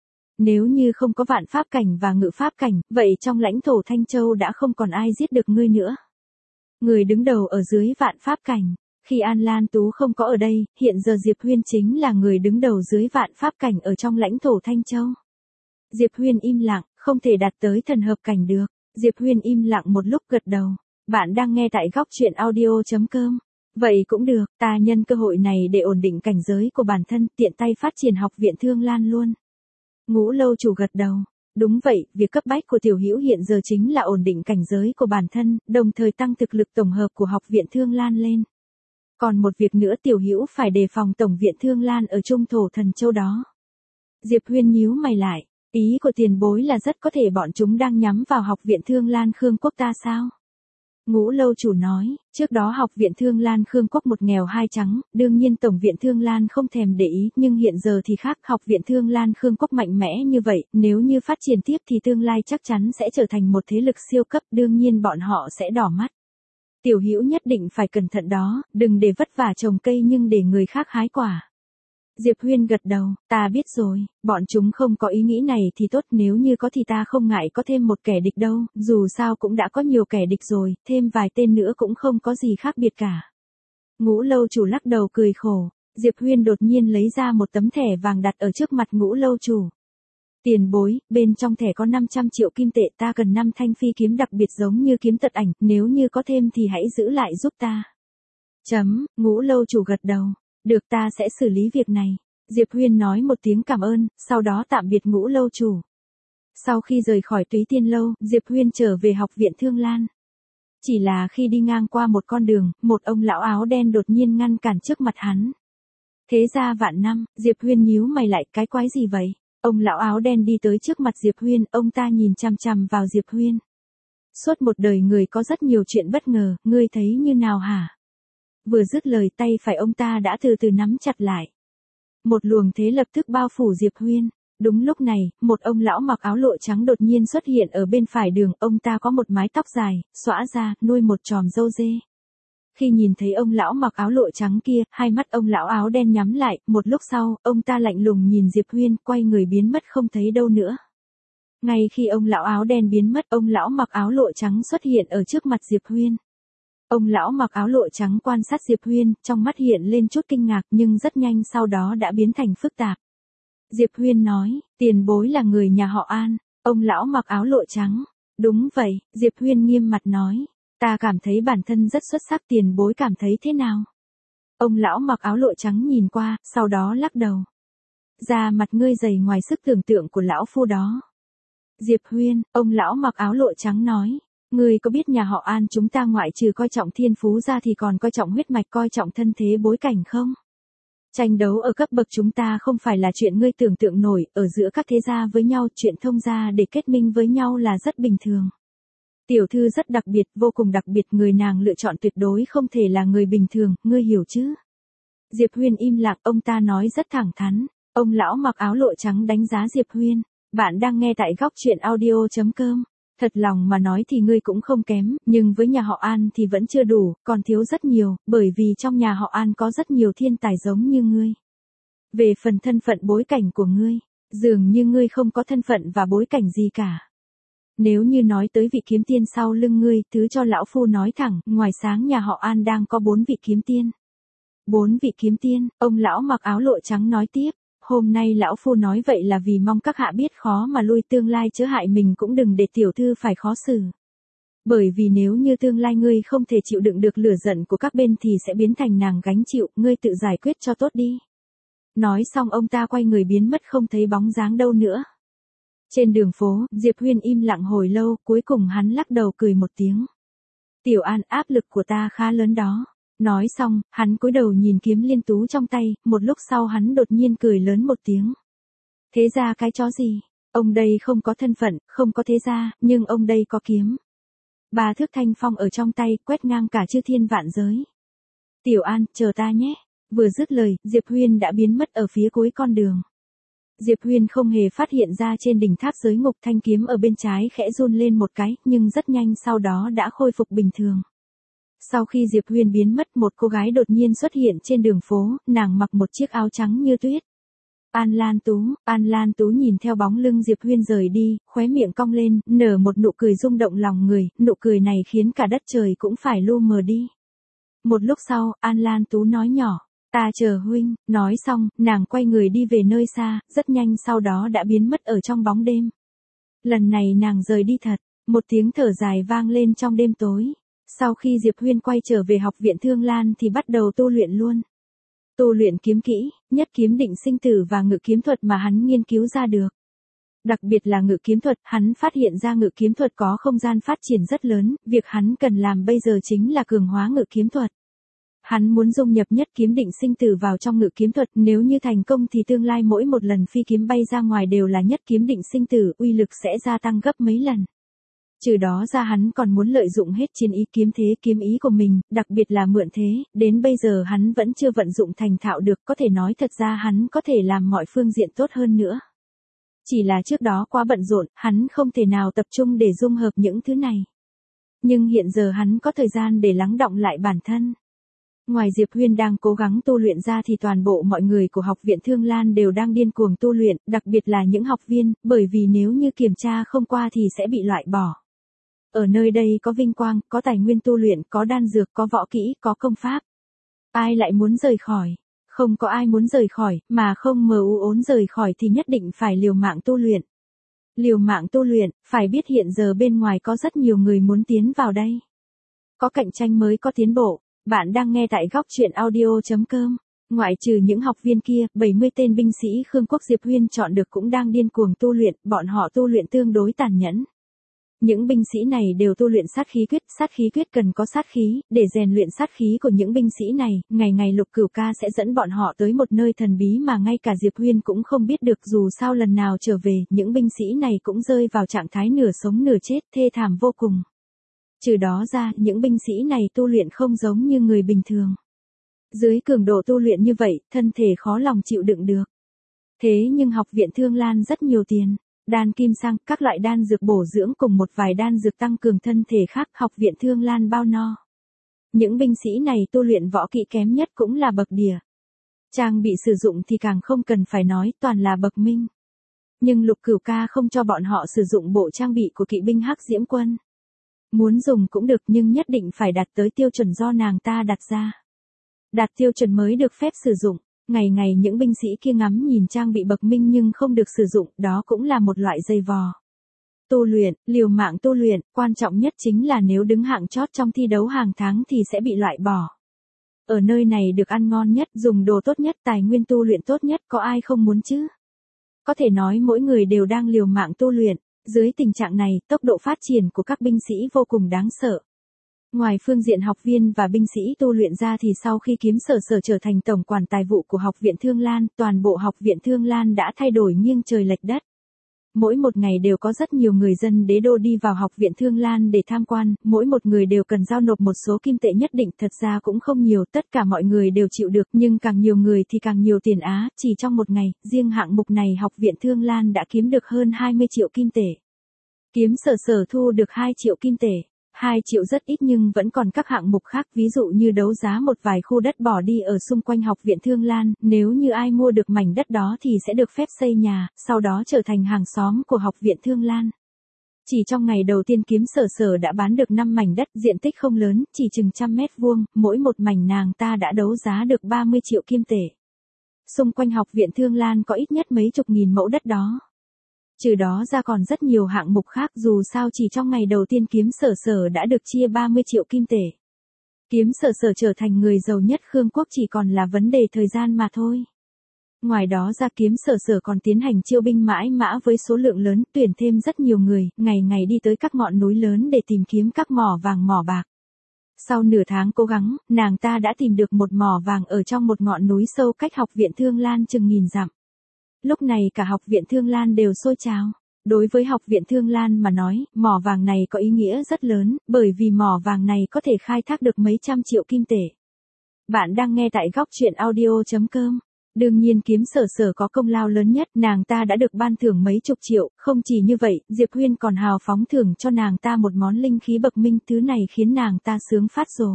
Nếu như không có vạn pháp cảnh và ngự pháp cảnh, vậy trong lãnh thổ Thanh Châu đã không còn ai giết được ngươi nữa. Người đứng đầu ở dưới vạn pháp cảnh. Khi An Lan Tú không có ở đây, hiện giờ Diệp Huyên chính là người đứng đầu dưới vạn pháp cảnh ở trong lãnh thổ Thanh Châu. Diệp Huyên im lặng, không thể đạt tới thần hợp cảnh được. Diệp Huyên im lặng một lúc gật đầu. Bạn đang nghe tại góc truyện audio chấm com. Vậy cũng được, ta nhân cơ hội này để ổn định cảnh giới của bản thân, tiện tay phát triển Học viện Thương Lan luôn. Ngũ lâu chủ gật đầu. Đúng vậy, việc cấp bách của Tiểu Hữu hiện giờ chính là ổn định cảnh giới của bản thân, đồng thời tăng thực lực tổng hợp của Học viện Thương Lan lên. Còn một việc nữa, Tiểu Hữu phải đề phòng Tổng viện Thương Lan ở Trung Thổ Thần Châu đó. Diệp Huyên nhíu mày lại. Ý của tiền bối là rất có thể bọn chúng đang nhắm vào Học viện Thương Lan Khương Quốc ta sao? Ngũ lâu chủ nói, trước đó Học viện Thương Lan Khương Quốc một nghèo hai trắng, đương nhiên Tổng viện Thương Lan không thèm để ý, nhưng hiện giờ thì khác, Học viện Thương Lan Khương Quốc mạnh mẽ như vậy, nếu như phát triển tiếp thì tương lai chắc chắn sẽ trở thành một thế lực siêu cấp, đương nhiên bọn họ sẽ đỏ mắt. Tiểu Hữu nhất định phải cẩn thận đó, đừng để vất vả trồng cây nhưng để người khác hái quả. Diệp Huyên gật đầu, ta biết rồi, bọn chúng không có ý nghĩ này thì tốt, nếu như có thì ta không ngại có thêm một kẻ địch đâu, dù sao cũng đã có nhiều kẻ địch rồi, thêm vài tên nữa cũng không có gì khác biệt cả. Ngũ lâu chủ lắc đầu cười khổ, Diệp Huyên đột nhiên lấy ra một tấm thẻ vàng đặt ở trước mặt ngũ lâu chủ. Tiền bối, bên trong thẻ có năm trăm triệu kim tệ, ta cần năm thanh phi kiếm đặc biệt giống như kiếm tật ảnh, nếu như có thêm thì hãy giữ lại giúp ta. Chấm, ngũ lâu chủ gật đầu. Được, ta sẽ xử lý việc này. Diệp Huyên nói một tiếng cảm ơn, sau đó tạm biệt ngũ lâu chủ. Sau khi rời khỏi Túy Tiên Lâu, Diệp Huyên trở về Học viện Thương Lan. Chỉ là khi đi ngang qua một con đường, một ông lão áo đen đột nhiên ngăn cản trước mặt hắn. Thế ra vạn năm, Diệp Huyên nhíu mày lại, cái quái gì vậy? Ông lão áo đen đi tới trước mặt Diệp Huyên, ông ta nhìn chằm chằm vào Diệp Huyên. Suốt một đời người có rất nhiều chuyện bất ngờ, ngươi thấy như nào hả? Vừa dứt lời, tay phải ông ta đã từ từ nắm chặt lại. Một luồng thế lập tức bao phủ Diệp Huyên. Đúng lúc này, một ông lão mặc áo lụa trắng đột nhiên xuất hiện ở bên phải đường, ông ta có một mái tóc dài, xõa ra, nuôi một chòm râu dê. Khi nhìn thấy ông lão mặc áo lụa trắng kia, hai mắt ông lão áo đen nhắm lại, một lúc sau, ông ta lạnh lùng nhìn Diệp Huyên, quay người biến mất không thấy đâu nữa. Ngay khi ông lão áo đen biến mất, ông lão mặc áo lụa trắng xuất hiện ở trước mặt Diệp Huyên. Ông lão mặc áo lụa trắng quan sát Diệp Huyên, trong mắt hiện lên chút kinh ngạc nhưng rất nhanh sau đó đã biến thành phức tạp. Diệp Huyên nói, tiền bối là người nhà họ An. Ông lão mặc áo lụa trắng. Đúng vậy, Diệp Huyên nghiêm mặt nói. Ta cảm thấy bản thân rất xuất sắc, tiền bối cảm thấy thế nào? Ông lão mặc áo lụa trắng nhìn qua, sau đó lắc đầu. Da mặt ngươi dày ngoài sức tưởng tượng của lão phu đó. Diệp Huyên, ông lão mặc áo lụa trắng nói. Ngươi có biết nhà họ An chúng ta ngoại trừ coi trọng thiên phú ra thì còn coi trọng huyết mạch, coi trọng thân thế bối cảnh không? Tranh đấu ở cấp bậc chúng ta không phải là chuyện ngươi tưởng tượng nổi, ở giữa các thế gia với nhau, chuyện thông gia để kết minh với nhau là rất bình thường. Tiểu thư rất đặc biệt, vô cùng đặc biệt, người nàng lựa chọn tuyệt đối không thể là người bình thường, ngươi hiểu chứ? Diệp Huyên im lặng, ông ta nói rất thẳng thắn. Ông lão mặc áo lụa trắng đánh giá Diệp Huyên. Bạn đang nghe tại góc truyện audio chấm com. Thật lòng mà nói thì ngươi cũng không kém, nhưng với nhà họ An thì vẫn chưa đủ, còn thiếu rất nhiều, bởi vì trong nhà họ An có rất nhiều thiên tài giống như ngươi. Về phần thân phận bối cảnh của ngươi, Dường như ngươi không có thân phận và bối cảnh gì cả. Nếu như nói tới vị kiếm tiên sau lưng ngươi, thứ cho lão phu nói thẳng, ngoài sáng nhà họ An đang có bốn vị kiếm tiên. Bốn vị kiếm tiên, ông lão mặc áo lụa trắng nói tiếp, hôm nay lão phu nói vậy là vì mong các hạ biết khó mà lui, tương lai chớ hại mình cũng đừng để tiểu thư phải khó xử. Bởi vì nếu như tương lai ngươi không thể chịu đựng được lửa giận của các bên thì sẽ biến thành nàng gánh chịu, ngươi tự giải quyết cho tốt đi. Nói xong ông ta quay người biến mất không thấy bóng dáng đâu nữa. Trên đường phố, Diệp Huyên im lặng hồi lâu, cuối cùng hắn lắc đầu cười một tiếng. Tiểu An, áp lực của ta khá lớn đó. Nói xong, hắn cúi đầu nhìn kiếm liên tú trong tay, một lúc sau hắn đột nhiên cười lớn một tiếng. Thế ra cái chó gì? Ông đây không có thân phận, không có thế gia, nhưng ông đây có kiếm. Ba thước thanh phong ở trong tay, quét ngang cả chư thiên vạn giới. Tiểu An, chờ ta nhé. Vừa dứt lời, Diệp Huyên đã biến mất ở phía cuối con đường. Diệp Huyên không hề phát hiện ra trên đỉnh tháp giới ngục, thanh kiếm ở bên trái khẽ run lên một cái, nhưng rất nhanh sau đó đã khôi phục bình thường. Sau khi Diệp Huyên biến mất, một cô gái đột nhiên xuất hiện trên đường phố, nàng mặc một chiếc áo trắng như tuyết. An Lan Tú, An Lan Tú nhìn theo bóng lưng Diệp Huyên rời đi, khóe miệng cong lên, nở một nụ cười rung động lòng người, nụ cười này khiến cả đất trời cũng phải lu mờ đi. Một lúc sau, An Lan Tú nói nhỏ, ta chờ huynh, nói xong, nàng quay người đi về nơi xa, rất nhanh sau đó đã biến mất ở trong bóng đêm. Lần này nàng rời đi thật, một tiếng thở dài vang lên trong đêm tối. Sau khi Diệp Huyên quay trở về học viện Thương Lan thì bắt đầu tu luyện luôn. Tu luyện kiếm kỹ, nhất kiếm định sinh tử và ngự kiếm thuật mà hắn nghiên cứu ra được. Đặc biệt là ngự kiếm thuật, hắn phát hiện ra ngự kiếm thuật có không gian phát triển rất lớn, việc hắn cần làm bây giờ chính là cường hóa ngự kiếm thuật. Hắn muốn dung nhập nhất kiếm định sinh tử vào trong ngự kiếm thuật, nếu như thành công thì tương lai mỗi một lần phi kiếm bay ra ngoài đều là nhất kiếm định sinh tử, uy lực sẽ gia tăng gấp mấy lần. Trừ đó ra hắn còn muốn lợi dụng hết chiến ý kiếm thế kiếm ý của mình, đặc biệt là mượn thế, đến bây giờ hắn vẫn chưa vận dụng thành thạo được, có thể nói thật ra hắn có thể làm mọi phương diện tốt hơn nữa. Chỉ là trước đó quá bận rộn, hắn không thể nào tập trung để dung hợp những thứ này. Nhưng hiện giờ hắn có thời gian để lắng đọng lại bản thân. Ngoài Diệp Huyên đang cố gắng tu luyện ra thì toàn bộ mọi người của học viện Thương Lan đều đang điên cuồng tu luyện, đặc biệt là những học viên, bởi vì nếu như kiểm tra không qua thì sẽ bị loại bỏ. Ở nơi đây có vinh quang, có tài nguyên tu luyện, có đan dược, có võ kỹ, có công pháp. Ai lại muốn rời khỏi? Không có ai muốn rời khỏi, mà không mờ u ốn rời khỏi thì nhất định phải liều mạng tu luyện. Liều mạng tu luyện, phải biết hiện giờ bên ngoài có rất nhiều người muốn tiến vào đây. Có cạnh tranh mới có tiến bộ. Bạn đang nghe tại góc truyện audio chấm com. Ngoại trừ những học viên kia, bảy mươi tên binh sĩ Khương Quốc Diệp Huyên chọn được cũng đang điên cuồng tu luyện, bọn họ tu luyện tương đối tàn nhẫn. Những binh sĩ này đều tu luyện sát khí quyết, sát khí quyết cần có sát khí, để rèn luyện sát khí của những binh sĩ này, ngày ngày Lục Cửu Ca sẽ dẫn bọn họ tới một nơi thần bí mà ngay cả Diệp Huyên cũng không biết được, dù sao lần nào trở về, những binh sĩ này cũng rơi vào trạng thái nửa sống nửa chết, thê thảm vô cùng. Trừ đó ra, những binh sĩ này tu luyện không giống như người bình thường. Dưới cường độ tu luyện như vậy, thân thể khó lòng chịu đựng được. Thế nhưng học viện Thương Lan rất nhiều tiền. Đan kim sang, các loại đan dược bổ dưỡng cùng một vài đan dược tăng cường thân thể khác, học viện Thương Lan bao no. Những binh sĩ này tu luyện võ kỹ kém nhất cũng là bậc đỉa. Trang bị sử dụng thì càng không cần phải nói, toàn là bậc minh. Nhưng Lục Cửu Ca không cho bọn họ sử dụng bộ trang bị của kỵ binh Hắc Diễm Quân. Muốn dùng cũng được nhưng nhất định phải đạt tới tiêu chuẩn do nàng ta đặt ra. Đạt tiêu chuẩn mới được phép sử dụng. Ngày ngày những binh sĩ kia ngắm nhìn trang bị bậc minh nhưng không được sử dụng, đó cũng là một loại dây vò. Tu luyện, liều mạng tu luyện, quan trọng nhất chính là nếu đứng hạng chót trong thi đấu hàng tháng thì sẽ bị loại bỏ. Ở nơi này được ăn ngon nhất, dùng đồ tốt nhất, tài nguyên tu luyện tốt nhất, có ai không muốn chứ? Có thể nói mỗi người đều đang liều mạng tu luyện. Dưới tình trạng này, tốc độ phát triển của các binh sĩ vô cùng đáng sợ. Ngoài phương diện học viên và binh sĩ tu luyện ra thì sau khi Kiếm Sở Sở trở thành tổng quản tài vụ của học viện Thương Lan, toàn bộ học viện Thương Lan đã thay đổi nghiêng trời lệch đất. Mỗi một ngày đều có rất nhiều người dân đế đô đi vào học viện Thương Lan để tham quan, mỗi một người đều cần giao nộp một số kim tệ nhất định, thật ra cũng không nhiều, tất cả mọi người đều chịu được, nhưng càng nhiều người thì càng nhiều tiền á, chỉ trong một ngày, riêng hạng mục này học viện Thương Lan đã kiếm được hơn hai mươi triệu kim tệ. Kiếm Sở Sở thu được hai triệu kim tệ. hai triệu rất ít nhưng vẫn còn các hạng mục khác, ví dụ như đấu giá một vài khu đất bỏ đi ở xung quanh Học viện Thương Lan, nếu như ai mua được mảnh đất đó thì sẽ được phép xây nhà, sau đó trở thành hàng xóm của Học viện Thương Lan. Chỉ trong ngày đầu tiên Kiếm Sở Sở đã bán được năm mảnh đất, diện tích không lớn, chỉ chừng trăm mét vuông, mỗi một mảnh nàng ta đã đấu giá được ba mươi triệu kim tệ. Xung quanh Học viện Thương Lan có ít nhất mấy chục nghìn mẫu đất đó. Trừ đó ra còn rất nhiều hạng mục khác, dù sao chỉ trong ngày đầu tiên Kiếm Sở Sở đã được chia ba mươi triệu kim tệ. Kiếm Sở Sở trở thành người giàu nhất Khương Quốc chỉ còn là vấn đề thời gian mà thôi. Ngoài đó ra Kiếm Sở Sở còn tiến hành chiêu binh mãi mã với số lượng lớn, tuyển thêm rất nhiều người, ngày ngày đi tới các ngọn núi lớn để tìm kiếm các mỏ vàng mỏ bạc. Sau nửa tháng cố gắng, nàng ta đã tìm được một mỏ vàng ở trong một ngọn núi sâu cách Học viện Thương Lan chừng nghìn dặm. Lúc này cả Học viện Thương Lan đều sôi trào. Đối với Học viện Thương Lan mà nói, mỏ vàng này có ý nghĩa rất lớn, bởi vì mỏ vàng này có thể khai thác được mấy trăm triệu kim tệ. Bạn đang nghe tại góc truyện audio chấm com. Đương nhiên Kiếm Sở Sở có công lao lớn nhất, nàng ta đã được ban thưởng mấy chục triệu, không chỉ như vậy, Diệp Huyên còn hào phóng thưởng cho nàng ta một món linh khí bậc minh, thứ này khiến nàng ta sướng phát rồ.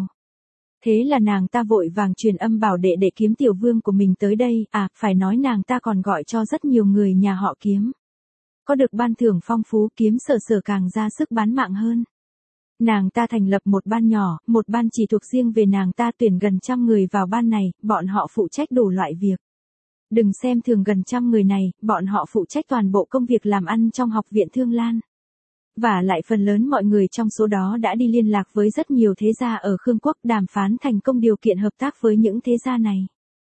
Thế là nàng ta vội vàng truyền âm bảo đệ đệ Kiếm tiểu vương của mình tới đây, à, phải nói nàng ta còn gọi cho rất nhiều người nhà họ Kiếm. Có được ban thưởng phong phú, Kiếm Sở Sở càng ra sức bán mạng hơn. Nàng ta thành lập một ban nhỏ, một ban chỉ thuộc riêng về nàng ta, tuyển gần trăm người vào ban này, bọn họ phụ trách đủ loại việc. Đừng xem thường gần trăm người này, bọn họ phụ trách toàn bộ công việc làm ăn trong Học viện Thương Lan. Và lại phần lớn mọi người trong số đó đã đi liên lạc với rất nhiều thế gia ở Khương Quốc, đàm phán thành công điều kiện hợp tác với những thế gia này.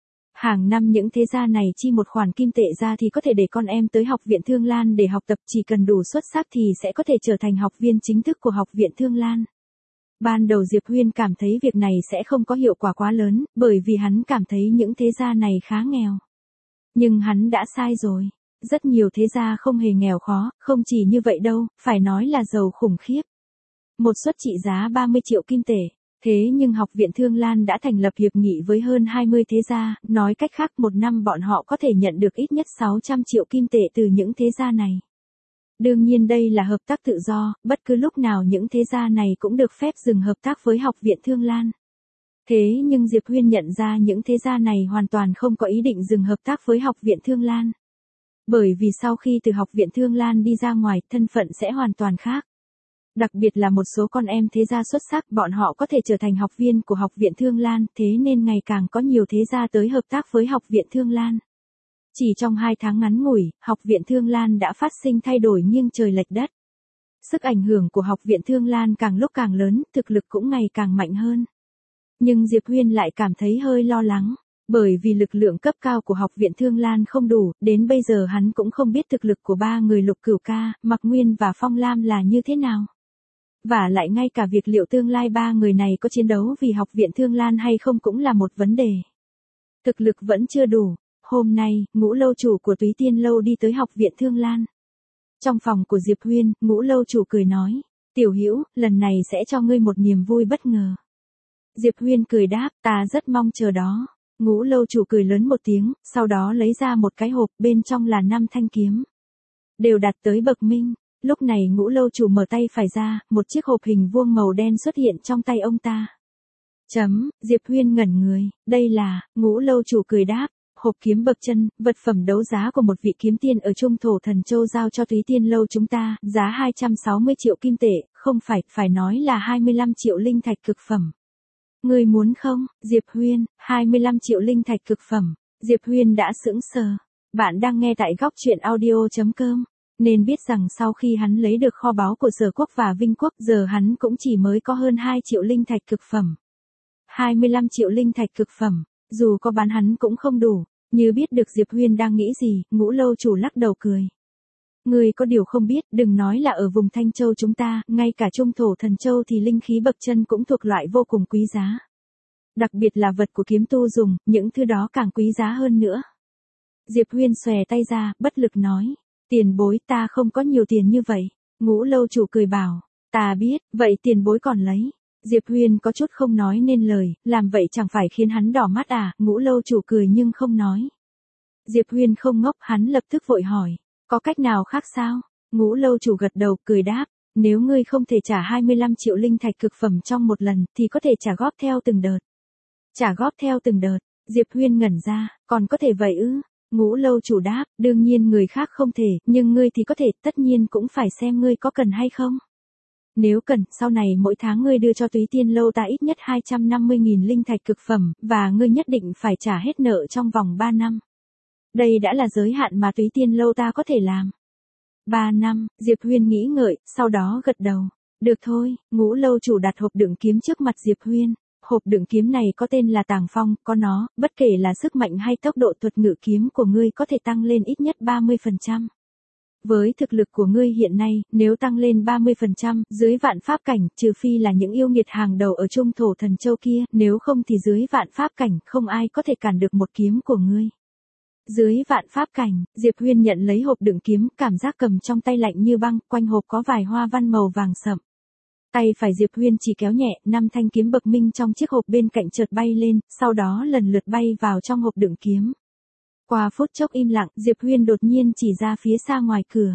Hàng năm những thế gia này chi một khoản kim tệ ra thì có thể để con em tới Học viện Thương Lan để học tập, chỉ cần đủ xuất sắc thì sẽ có thể trở thành học viên chính thức của Học viện Thương Lan. Ban đầu Diệp Huyên cảm thấy việc này sẽ không có hiệu quả quá lớn, bởi vì hắn cảm thấy những thế gia này khá nghèo. Nhưng hắn đã sai rồi. Rất nhiều thế gia không hề nghèo khó, không chỉ như vậy đâu, phải nói là giàu khủng khiếp. Một suất trị giá ba mươi triệu kim tệ. Thế nhưng Học viện Thương Lan đã thành lập hiệp nghị với hơn hai mươi thế gia, nói cách khác một năm bọn họ có thể nhận được ít nhất sáu trăm triệu kim tệ từ những thế gia này. Đương nhiên đây là hợp tác tự do, bất cứ lúc nào những thế gia này cũng được phép dừng hợp tác với Học viện Thương Lan. Thế nhưng Diệp Huyên nhận ra những thế gia này hoàn toàn không có ý định dừng hợp tác với Học viện Thương Lan. Bởi vì sau khi từ Học viện Thương Lan đi ra ngoài, thân phận sẽ hoàn toàn khác. Đặc biệt là một số con em thế gia xuất sắc, bọn họ có thể trở thành học viên của Học viện Thương Lan, thế nên ngày càng có nhiều thế gia tới hợp tác với Học viện Thương Lan. Chỉ trong hai tháng ngắn ngủi, Học viện Thương Lan đã phát sinh thay đổi nghiêng trời lệch đất. Sức ảnh hưởng của Học viện Thương Lan càng lúc càng lớn, thực lực cũng ngày càng mạnh hơn. Nhưng Diệp Huyên lại cảm thấy hơi lo lắng. Bởi vì lực lượng cấp cao của Học viện Thương Lan không đủ, đến bây giờ hắn cũng không biết thực lực của ba người Lục Cửu Ca, Mạc Nguyên và Phong Lam là như thế nào. Và lại ngay cả việc liệu tương lai ba người này có chiến đấu vì Học viện Thương Lan hay không cũng là một vấn đề. Thực lực vẫn chưa đủ. Hôm nay, Ngũ lâu chủ của Túy Tiên lâu đi tới Học viện Thương Lan. Trong phòng của Diệp Huyên, Ngũ lâu chủ cười nói, "Tiểu Hữu, lần này sẽ cho ngươi một niềm vui bất ngờ." Diệp Huyên cười đáp, "Ta rất mong chờ đó." Ngũ lâu chủ cười lớn một tiếng, sau đó lấy ra một cái hộp, bên trong là năm thanh kiếm. Đều đặt tới bậc minh. Lúc này Ngũ lâu chủ mở tay phải ra, một chiếc hộp hình vuông màu đen xuất hiện trong tay ông ta. Chấm, Diệp Huyên ngẩn người, đây là, Ngũ lâu chủ cười đáp, hộp kiếm bậc chân, vật phẩm đấu giá của một vị kiếm tiên ở Trung Thổ Thần Châu giao cho Túy Tiên lâu chúng ta, giá hai trăm sáu mươi triệu kim tệ, không phải, phải nói là hai mươi lăm triệu linh thạch cực phẩm. Ngươi muốn không? Diệp Huyên, hai mươi lăm triệu linh thạch cực phẩm. Diệp Huyên đã sững sờ. Bạn đang nghe tại góc truyện audio chấm com. Nên biết rằng sau khi hắn lấy được kho báu của Sở Quốc và Vinh Quốc, giờ hắn cũng chỉ mới có hơn hai triệu linh thạch cực phẩm. hai mươi lăm triệu linh thạch cực phẩm, dù có bán hắn cũng không đủ. Như biết được Diệp Huyên đang nghĩ gì, Ngũ lâu chủ lắc đầu cười. Ngươi có điều không biết, đừng nói là ở vùng Thanh Châu chúng ta, ngay cả Trung Thổ Thần Châu thì linh khí bậc chân cũng thuộc loại vô cùng quý giá. Đặc biệt là vật của kiếm tu dùng, những thứ đó càng quý giá hơn nữa. Diệp Huyên xòe tay ra, bất lực nói, tiền bối, ta không có nhiều tiền như vậy. Ngũ lâu chủ cười bảo, ta biết, vậy tiền bối còn lấy. Diệp Huyên có chút không nói nên lời, làm vậy chẳng phải khiến hắn đỏ mắt à? Ngũ lâu chủ cười nhưng không nói. Diệp Huyên không ngốc, hắn lập tức vội hỏi, có cách nào khác sao? Ngũ lâu chủ gật đầu, cười đáp, Nếu ngươi không thể trả hai mươi lăm triệu linh thạch cực phẩm trong một lần, thì có thể trả góp theo từng đợt. Trả góp theo từng đợt, Diệp Huyên ngẩn ra, còn có thể vậy ư? Ngũ Lâu chủ đáp, đương nhiên người khác không thể, nhưng ngươi thì có thể, tất nhiên cũng phải xem ngươi có cần hay không. Nếu cần, sau này mỗi tháng ngươi đưa cho Túy Tiên Lâu ta ít nhất hai trăm năm mươi nghìn linh thạch cực phẩm, và ngươi nhất định phải trả hết nợ trong vòng ba năm. Đây đã là giới hạn mà Túy Tiên Lâu ta có thể làm. ba năm, Diệp Huyên nghĩ ngợi, sau đó gật đầu. Được thôi, Ngũ Lâu chủ đặt hộp đựng kiếm trước mặt Diệp Huyên. Hộp đựng kiếm này có tên là Tàng Phong, có nó, bất kể là sức mạnh hay tốc độ thuật ngự kiếm của ngươi có thể tăng lên ít nhất ba mươi phần trăm. Với thực lực của ngươi hiện nay, nếu tăng lên ba mươi phần trăm, dưới vạn pháp cảnh, trừ phi là những yêu nghiệt hàng đầu ở Trung Thổ Thần Châu kia, nếu không thì dưới vạn pháp cảnh, không ai có thể cản được một kiếm của ngươi. Dưới vạn pháp cảnh, Diệp Huyên nhận lấy hộp đựng kiếm, cảm giác cầm trong tay lạnh như băng, quanh hộp có vài hoa văn màu vàng sậm. Tay phải Diệp Huyên chỉ kéo nhẹ, năm thanh kiếm bậc minh trong chiếc hộp bên cạnh chợt bay lên, sau đó lần lượt bay vào trong hộp đựng kiếm. Qua phút chốc im lặng, Diệp Huyên đột nhiên chỉ ra phía xa ngoài cửa.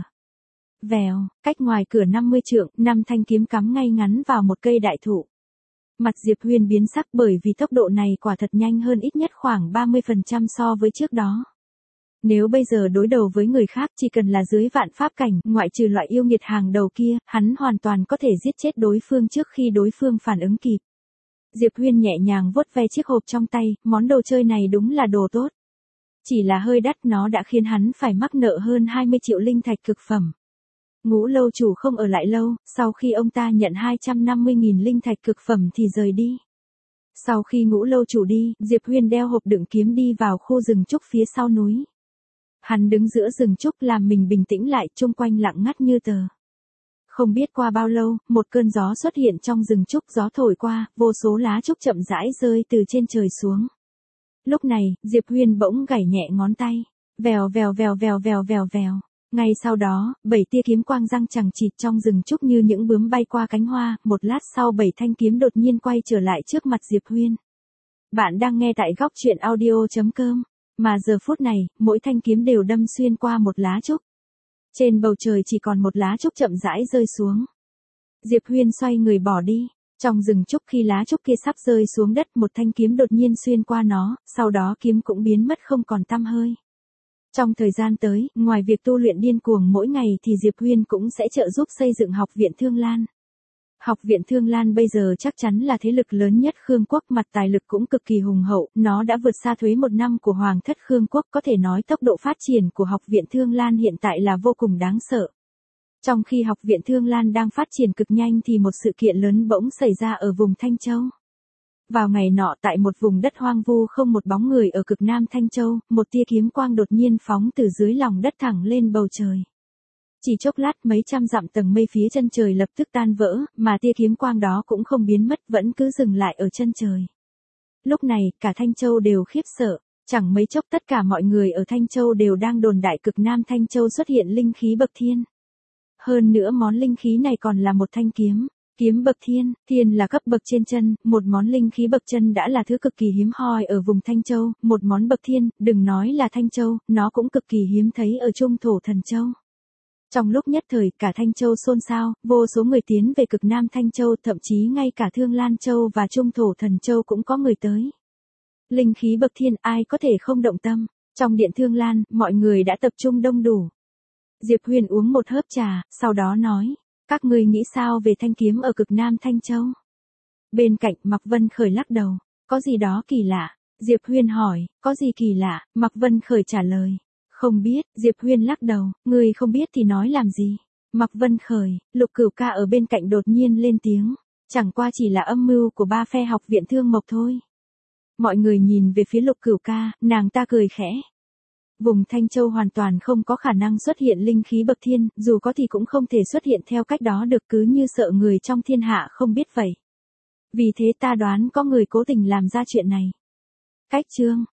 Vèo, cách ngoài cửa năm mươi trượng, năm thanh kiếm cắm ngay ngắn vào một cây đại thụ. Mặt Diệp Huyên biến sắc bởi vì tốc độ này quả thật nhanh hơn ít nhất khoảng ba mươi phần trăm so với trước đó. Nếu bây giờ đối đầu với người khác chỉ cần là dưới vạn pháp cảnh, ngoại trừ loại yêu nghiệt hàng đầu kia, hắn hoàn toàn có thể giết chết đối phương trước khi đối phương phản ứng kịp. Diệp Huyên nhẹ nhàng vuốt ve chiếc hộp trong tay, món đồ chơi này đúng là đồ tốt. Chỉ là hơi đắt, nó đã khiến hắn phải mắc nợ hơn hai mươi triệu linh thạch cực phẩm. Ngũ Lâu chủ không ở lại lâu, sau khi ông ta nhận hai trăm năm mươi nghìn linh thạch cực phẩm thì rời đi. Sau khi Ngũ Lâu chủ đi, Diệp Huyên đeo hộp đựng kiếm đi vào khu rừng trúc phía sau núi. Hắn đứng giữa rừng trúc làm mình bình tĩnh lại, chung quanh lặng ngắt như tờ. Không biết qua bao lâu, một cơn gió xuất hiện trong rừng trúc, gió thổi qua, vô số lá trúc chậm rãi rơi từ trên trời xuống. Lúc này, Diệp Huyên bỗng gảy nhẹ ngón tay. Vèo vèo vèo vèo vèo vèo vèo. Ngay sau đó, bảy tia kiếm quang răng chằng chịt trong rừng trúc như những bướm bay qua cánh hoa, một lát sau bảy thanh kiếm đột nhiên quay trở lại trước mặt Diệp Huyên. Bạn đang nghe tại góc truyện audio chấm com. Mà giờ phút này, mỗi thanh kiếm đều đâm xuyên qua một lá trúc. Trên bầu trời chỉ còn một lá trúc chậm rãi rơi xuống. Diệp Huyên xoay người bỏ đi. Trong rừng trúc khi lá trúc kia sắp rơi xuống đất, một thanh kiếm đột nhiên xuyên qua nó, sau đó kiếm cũng biến mất không còn tăm hơi. Trong thời gian tới, ngoài việc tu luyện điên cuồng mỗi ngày thì Diệp Huyên cũng sẽ trợ giúp xây dựng học viện Thương Lan. Học viện Thương Lan bây giờ chắc chắn là thế lực lớn nhất Khương Quốc, mặt tài lực cũng cực kỳ hùng hậu, nó đã vượt xa thuế một năm của Hoàng thất Khương Quốc, có thể nói tốc độ phát triển của học viện Thương Lan hiện tại là vô cùng đáng sợ. Trong khi học viện Thương Lan đang phát triển cực nhanh thì một sự kiện lớn bỗng xảy ra ở vùng Thanh Châu. Vào ngày nọ tại một vùng đất hoang vu không một bóng người ở cực nam Thanh Châu, một tia kiếm quang đột nhiên phóng từ dưới lòng đất thẳng lên bầu trời. Chỉ chốc lát mấy trăm dặm tầng mây phía chân trời lập tức tan vỡ, mà tia kiếm quang đó cũng không biến mất, vẫn cứ dừng lại ở chân trời. Lúc này, cả Thanh Châu đều khiếp sợ, chẳng mấy chốc tất cả mọi người ở Thanh Châu đều đang đồn đại cực nam Thanh Châu xuất hiện linh khí bậc thiên. Hơn nữa món linh khí này còn là một thanh kiếm. Kiếm bậc thiên, thiên là cấp bậc trên chân, một món linh khí bậc chân đã là thứ cực kỳ hiếm hoi ở vùng Thanh Châu, một món bậc thiên, đừng nói là Thanh Châu, nó cũng cực kỳ hiếm thấy ở Trung Thổ Thần Châu. Trong lúc nhất thời, cả Thanh Châu xôn xao, vô số người tiến về cực nam Thanh Châu, thậm chí ngay cả Thương Lan Châu và Trung Thổ Thần Châu cũng có người tới. Linh khí bậc thiên, ai có thể không động tâm. Trong điện Thương Lan, mọi người đã tập trung đông đủ. Diệp Huyên uống một hớp trà, sau đó nói, các ngươi nghĩ sao về thanh kiếm ở cực nam Thanh Châu? Bên cạnh, Mạc Vân Khởi lắc đầu, có gì đó kỳ lạ. Diệp Huyên hỏi, có gì kỳ lạ? Mạc Vân Khởi trả lời, không biết. Diệp Huyên lắc đầu, ngươi không biết thì nói làm gì? Mạc Vân Khởi, Lục Cửu Ca ở bên cạnh đột nhiên lên tiếng, chẳng qua chỉ là âm mưu của ba phe học viện Thương Mộc thôi. Mọi người nhìn về phía Lục Cửu Ca, nàng ta cười khẽ. Vùng Thanh Châu hoàn toàn không có khả năng xuất hiện linh khí bậc thiên, dù có thì cũng không thể xuất hiện theo cách đó được, cứ như sợ người trong thiên hạ không biết vậy. Vì thế ta đoán có người cố tình làm ra chuyện này. Cách chương